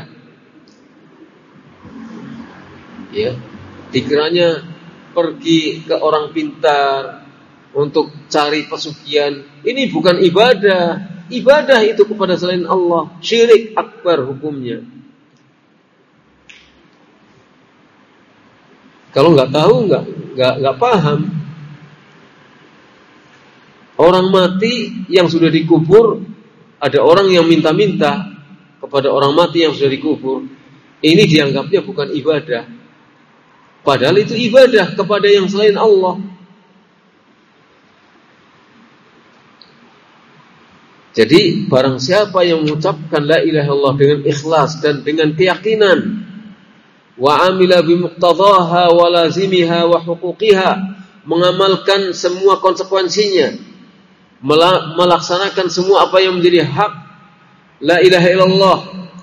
Ya, dikiranya pergi ke orang pintar untuk cari pesugihan. Ini bukan ibadah. Ibadah itu kepada selain Allah, syirik akbar hukumnya. Kalau nggak tahu, nggak nggak nggak paham. Orang mati yang sudah dikubur, ada orang yang minta-minta kepada orang mati yang sudah dikubur. Ini dianggapnya bukan ibadah, padahal itu ibadah kepada yang selain Allah. Jadi barang siapa yang mengucapkan la ilaha illallah dengan ikhlas dan dengan keyakinan, wa amila bi muqtadhaha wa lazimiha wa huquqiha, mengamalkan semua konsekuensinya, melaksanakan semua apa yang menjadi hak la ilaha illallah.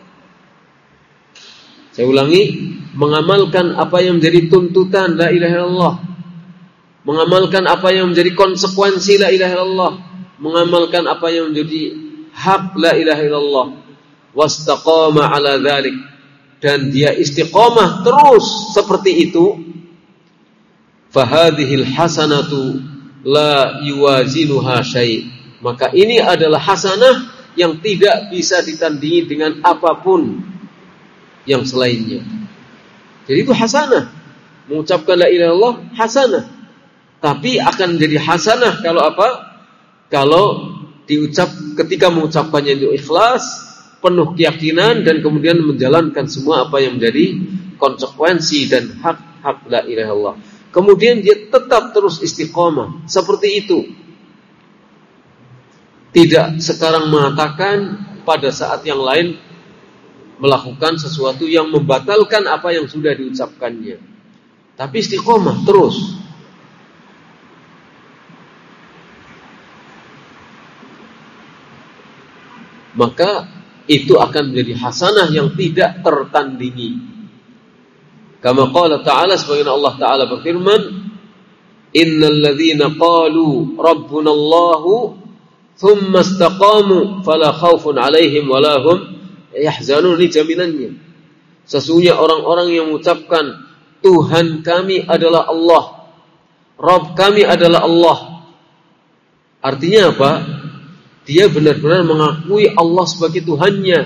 Saya ulangi, mengamalkan apa yang menjadi tuntutan la ilaha illallah, mengamalkan apa yang menjadi konsekuensi la ilaha illallah, mengamalkan apa yang menjadi hak la ilaha illallah, wastaqama ala dzalik, dan dia istiqamah terus seperti itu, fahadhil hasanatu la yuwazinuha syai', maka ini adalah hasanah yang tidak bisa ditandingi dengan apapun yang selainnya. Jadi itu hasanah, mengucapkan la ilaha illallah hasanah, tapi akan menjadi hasanah kalau apa? Kalau diucap, ketika mengucapkannya itu ikhlas, penuh keyakinan, dan kemudian menjalankan semua apa yang menjadi konsekuensi dan hak-hak la ilaha illallah. Kemudian dia tetap terus istiqomah seperti itu. Tidak sekarang mengatakan pada saat yang lain melakukan sesuatu yang membatalkan apa yang sudah diucapkannya, tapi istiqomah terus. Maka itu akan menjadi hasanah yang tidak tertandingi. Kama qala ta'ala, sebagaimana Allah Ta'ala berfirman, innal ladzina qalu rabbunallahu thumma istaqamu fala khaufun 'alaihim wala hum yahzanun. Ini jaminannya. Sesungguhnya orang-orang yang mengucapkan Tuhan kami adalah Allah, Rabb kami adalah Allah. Artinya apa? Dia benar-benar mengakui Allah sebagai Tuhannya,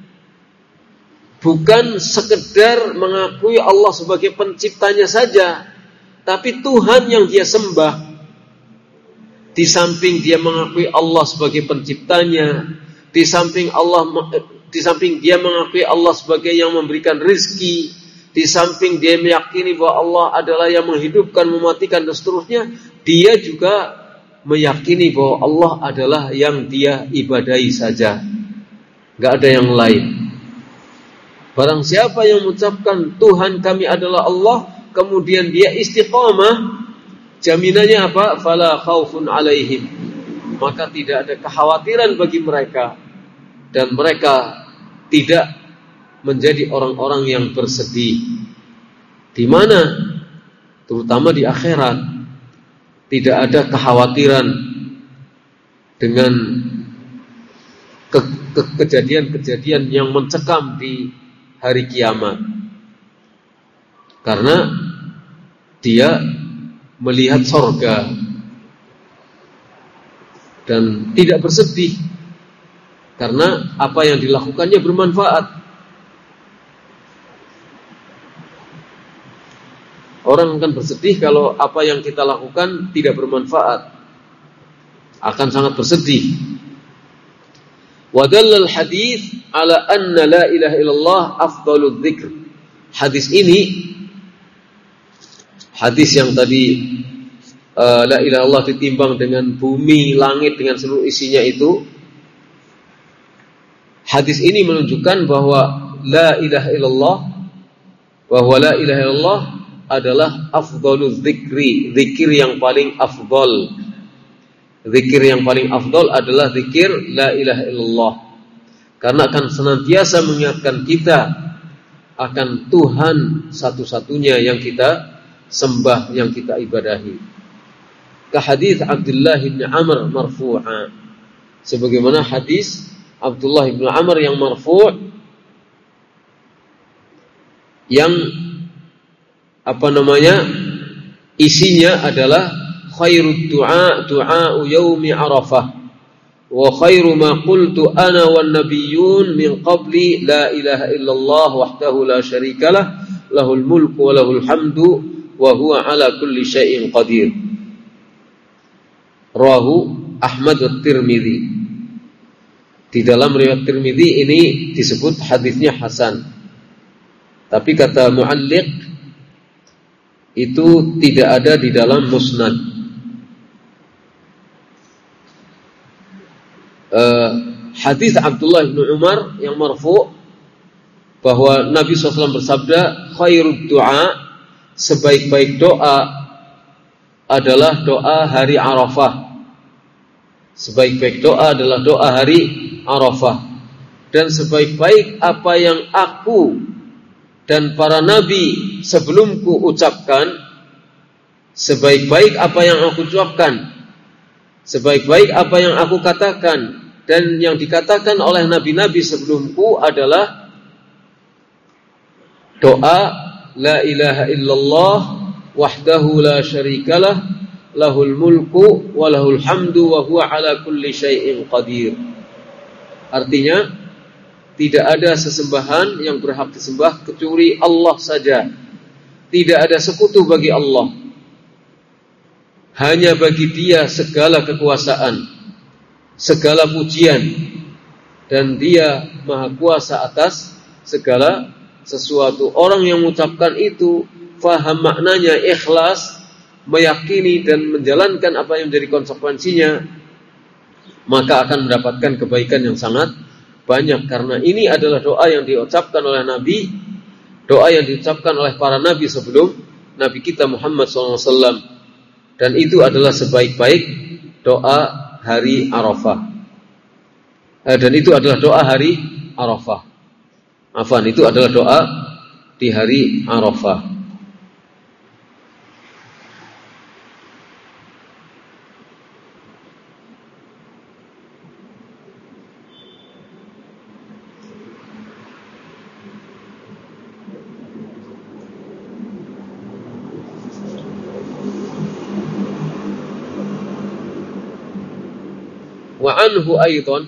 bukan sekedar mengakui Allah sebagai penciptanya saja, tapi Tuhan yang dia sembah. Di samping dia mengakui Allah sebagai penciptanya, di samping Allah, di samping dia mengakui Allah sebagai yang memberikan rizki, di samping dia meyakini bahwa Allah adalah yang menghidupkan, mematikan dan seterusnya, dia juga meyakini bahwa Allah adalah yang dia ibadahi saja, gak ada yang lain. Barang siapa yang mengucapkan Tuhan kami adalah Allah, kemudian dia istiqamah, jaminannya apa? Fala khaufun alaihim, maka tidak ada kekhawatiran bagi mereka, dan mereka tidak menjadi orang-orang yang bersedih, di mana terutama di akhirat tidak ada kekhawatiran dengan ke- ke- kejadian-kejadian yang mencekam di hari kiamat, karena dia melihat sorga dan tidak bersedih karena apa yang dilakukannya bermanfaat. Orang akan bersedih kalau apa yang kita lakukan tidak bermanfaat, akan sangat bersedih. Wa dallal hadits ala anna la ilaha illallah afdaludz dzikr. Hadis ini, hadis yang tadi uh, la ilaha illallah ditimbang dengan bumi, langit dengan seluruh isinya itu, hadis ini menunjukkan bahwa la ilaha illallah, bahwa la ilaha illallah adalah afdalul dzikri, zikir yang paling afdal. Zikir yang paling afdal adalah zikir la ilaha illallah, karena akan senantiasa mengingatkan kita akan Tuhan satu-satunya yang kita sembah, yang kita ibadahi. Ka hadis Abdullah bin Amr marfu'a, sebagaimana hadis Abdullah bin Amr yang marfu', yang apa namanya, isinya adalah khairud du'a du'a'u yaumi arafah wa khairu ma qultu ana wan nabiyyun min qabli la ilaha illallah wahdahu la syarikalah lahul mulku wa lahul hamdu wa huwa ala kulli syai'in qadir. Rawahu Ahmad wa Tirmidzi. Di dalam riwayat Tirmidzi ini disebut hadisnya hasan, tapi kata mu'alliq itu tidak ada di dalam musnad. Uh, hadis Abdullah bin Umar yang marfu' bahwa Nabi shallallahu alaihi wasallam bersabda, khairud du'a, sebaik-baik doa adalah doa hari Arafah. Sebaik-baik doa adalah doa hari Arafah. Dan sebaik-baik apa yang aku dan para nabi sebelumku ucapkan, sebaik-baik apa yang aku ucapkan, sebaik-baik apa yang aku katakan dan yang dikatakan oleh nabi-nabi sebelumku adalah doa la ilaha illallah wahdahu la syarikalah lahul mulku wa lahul hamdu wa huwa ala kulli syai'in qadir. Artinya, tidak ada sesembahan yang berhak disembah kecuali Allah saja. Tidak ada sekutu bagi Allah. Hanya bagi Dia segala kekuasaan, segala pujian, dan Dia Maha Kuasa atas segala sesuatu. Orang yang mengucapkan itu faham maknanya, ikhlas, meyakini dan menjalankan apa yang menjadi konsekuensinya, maka akan mendapatkan kebaikan yang sangat banyak, karena ini adalah doa yang diucapkan oleh Nabi, doa yang diucapkan oleh para Nabi sebelum Nabi kita Muhammad shallallahu alaihi wasallam, dan itu adalah sebaik-baik doa hari Arafah. Eh, dan itu adalah doa hari Arafah. Afwan, itu adalah doa di hari Arafah. Wa anhu aidan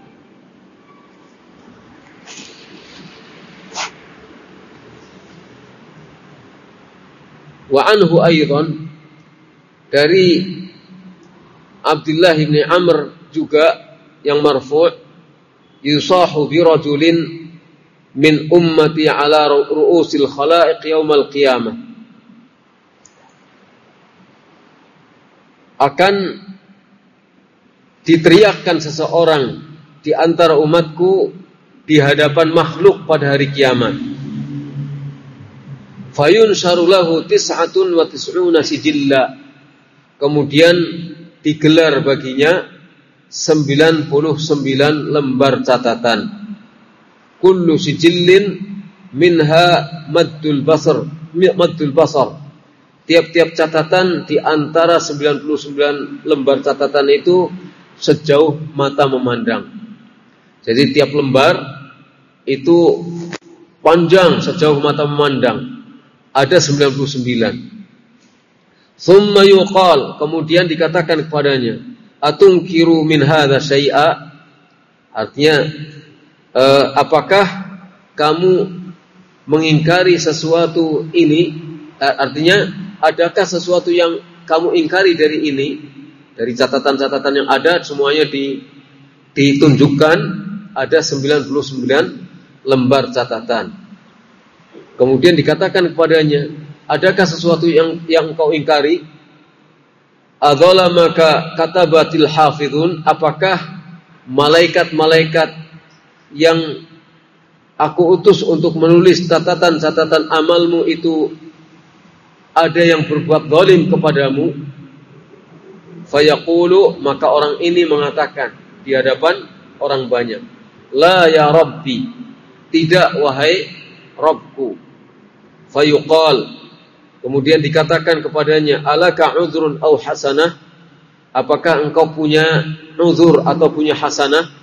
Wa anhu aidan dari Abdullah bin Amr juga yang marfu', yusahu bi rajulin min ummati ala ru'usil khalaiq yaumal qiyamah, akan diteriakkan seseorang di antara umatku di hadapan makhluk pada hari kiamat. Fayun syarulahu tis'atun wa tis'una sijilla, kemudian digelar baginya sembilan puluh sembilan lembar catatan. kullu sijillin minha maddul basar, maddul basar. Tiap-tiap catatan di antara sembilan puluh sembilan lembar catatan itu sejauh mata memandang. Jadi tiap lembar itu panjang sejauh mata memandang. Ada sembilan puluh sembilan. Thumma yuqal, kemudian dikatakan kepadanya, atunkiru min hadza syai'a? Artinya, eh, apakah kamu mengingkari sesuatu ini? Eh, artinya, adakah sesuatu yang kamu ingkari dari ini? Dari catatan-catatan yang ada semuanya di, ditunjukkan ada sembilan puluh sembilan lembar catatan. Kemudian dikatakan kepadanya, adakah sesuatu yang yang kau ingkari? Adzalamaka katabatil hafizun, apakah malaikat-malaikat yang aku utus untuk menulis catatan-catatan amalmu itu ada yang berbuat zalim kepadamu? Fayaqulu, maka orang ini mengatakan di hadapan orang banyak, la ya Rabbi, tidak wahai Rabbku. Fayuqal, kemudian dikatakan kepadanya, alaka uzrun au hasanah, apakah engkau punya uzur atau punya hasanah?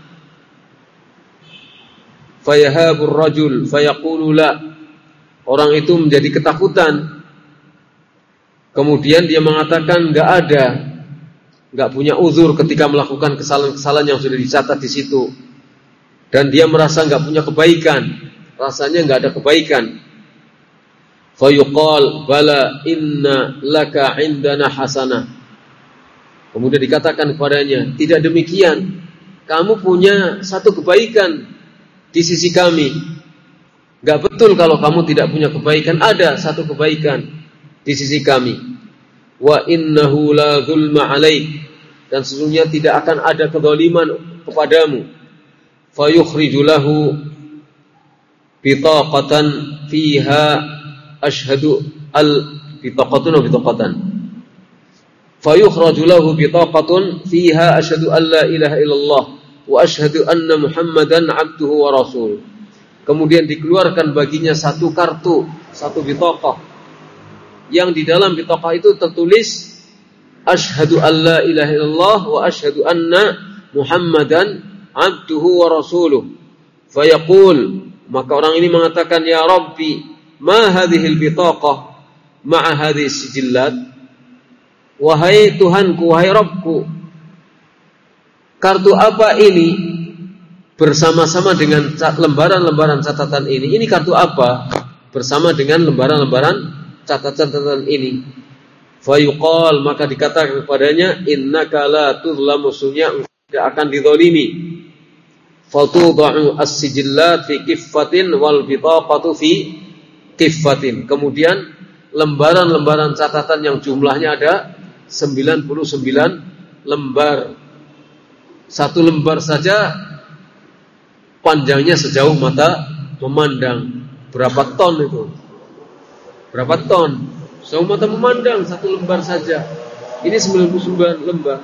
Fayahabur rajul fayaqulu la, orang itu menjadi ketakutan, kemudian dia mengatakan enggak ada, enggak punya uzur ketika melakukan kesalahan-kesalahan yang sudah dicatat di situ, dan dia merasa enggak punya kebaikan, rasanya enggak ada kebaikan. Fayuqal bala inna laka indana hasanah, kemudian dikatakan kepadanya, tidak demikian, kamu punya satu kebaikan di sisi kami. Enggak betul kalau kamu tidak punya kebaikan, ada satu kebaikan di sisi kami. Wa innahu la zulma alaik, dan sesungguhnya tidak akan ada kezaliman kepadamu. Fayukhriju lahu bitaqatan fiha ashhadu al bitaqatun wa bitaqatan. Fayukhraju lahu bitaqatun fiha ashhadu an la ilaha illallah wa ashhadu anna Muhammadan abduhu wa rasul. Kemudian dikeluarkan baginya satu kartu, satu bitaqah, yang di dalam bitaqah itu tertulis asyhadu an la ilaha illallah wa asyhadu anna Muhammadan abduhu wa rasuluh. Fayaqul, maka orang ini mengatakan, ya Rabbi, ma hadhil bitaqah ma'a hadhis sijillat, wahai Tuhanku, wahai Rabbku, kartu apa ini bersama-sama dengan lembaran-lembaran catatan ini? Ini kartu apa bersama dengan lembaran-lembaran catatan-catatan ini? Fayuqal, maka dikatakan kepadanya, innaka la tuzlamu, sunya tidak akan dizalimi. Fatudha'u as-sijillat fi kiffatin wal bitaqatu fi kiffatin. Kemudian lembaran-lembaran catatan yang jumlahnya ada sembilan puluh sembilan lembar. Satu lembar saja panjangnya sejauh mata memandang. Berapa ton itu? Berapa ton? Sejauh mata memandang satu lembar saja. Ini sembilan puluh sembilan lembar.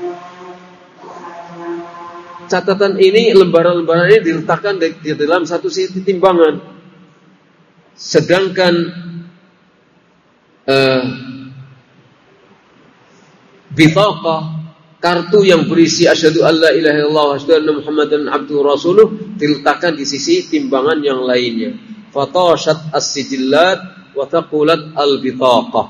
Catatan ini, lembaran-lembaran ini diletakkan di dalam satu sisi timbangan. Sedangkan uh, bitaqah, kartu yang berisi asyhadu alla ilaha illallah wa asyhadu anna Muhammadan abduhu rasuluh, diletakkan di sisi timbangan yang lainnya. Fatashat as-sijillat wa taqulat al-bitaqah.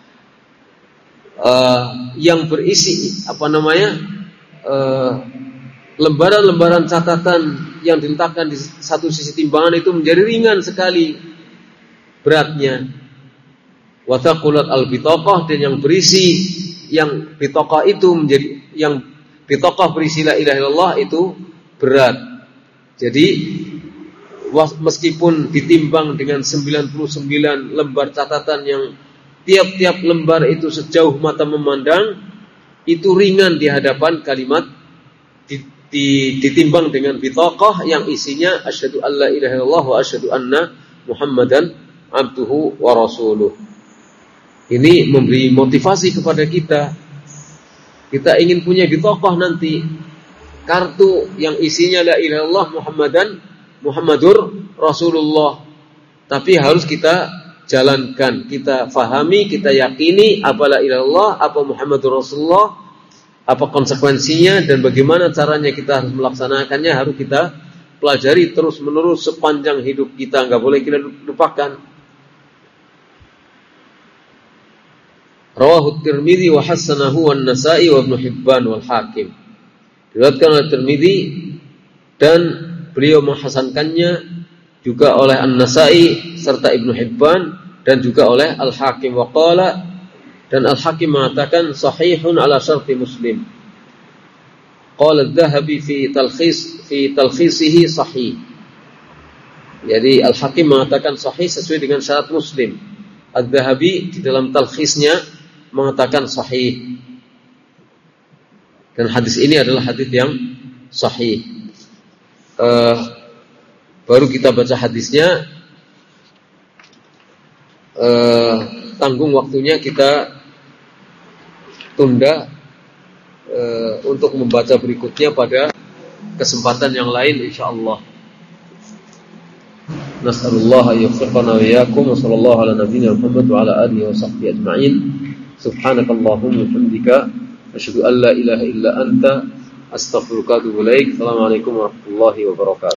Uh, yang berisi apa namanya? Uh, lembaran-lembaran catatan yang diletakkan di satu sisi timbangan itu menjadi ringan sekali beratnya. Wa taqulat al-bitaqah, dan yang berisi yang bitaqah itu menjadi, yang bitaqah berisi la ilaha illallah itu berat. Jadi meskipun ditimbang dengan sembilan puluh sembilan lembar catatan yang tiap-tiap lembar itu sejauh mata memandang, itu ringan di hadapan kalimat ditimbang dengan bitaqah yang isinya asyhadu alla ilaha illallah wa asyhadu anna Muhammadan abduhu wa rasuluh. Ini memberi motivasi kepada kita. Kita ingin punya bitaqah nanti, kartu yang isinya la ilaha illallah Muhammadan Muhammadur Rasulullah. Tapi harus kita jalankan, kita fahami, kita yakini apa la ilaha illallah, apa Muhammadur Rasulullah, apa konsekuensinya dan bagaimana caranya kita harus melaksanakannya, harus kita pelajari terus menerus sepanjang hidup kita, enggak boleh kita lupakan. Rawahu Tirmidzi wa hasanahu wan Nasa'i wa Ibnu Hibban wal Hakim. Diriwayatkan oleh Tirmidzi dan beliau menghasankannya juga oleh An-Nasa'i serta Ibnu Hibban dan juga oleh Al-Hakim. Wa qala, dan Al-Hakim mengatakan sahihun ala syarti Muslim. Qala Adz-Dzahabi fi talkhis fi talkhisihi sahih. Jadi Al-Hakim mengatakan sahih sesuai dengan syarat Muslim. Adz-Dzahabi di dalam talkhisnya mengatakan sahih. Dan hadis ini adalah hadis yang sahih. Uh, baru kita baca hadisnya, uh, tanggung waktunya kita tunda uh, untuk membaca berikutnya pada kesempatan yang lain insyaallah. Nas'alullah ayyuwaffiqana wa iyyakum wa sallallahu ala nabiyyina Muhammad wa ala alihi wa sahbihi ajma'in. Subhanakallahumma wa bihamdika asyhadu an la ilaha illa anta astaghfiruka wa atubu ilaik. Assalamualaikum warahmatullahi wabarakatuh.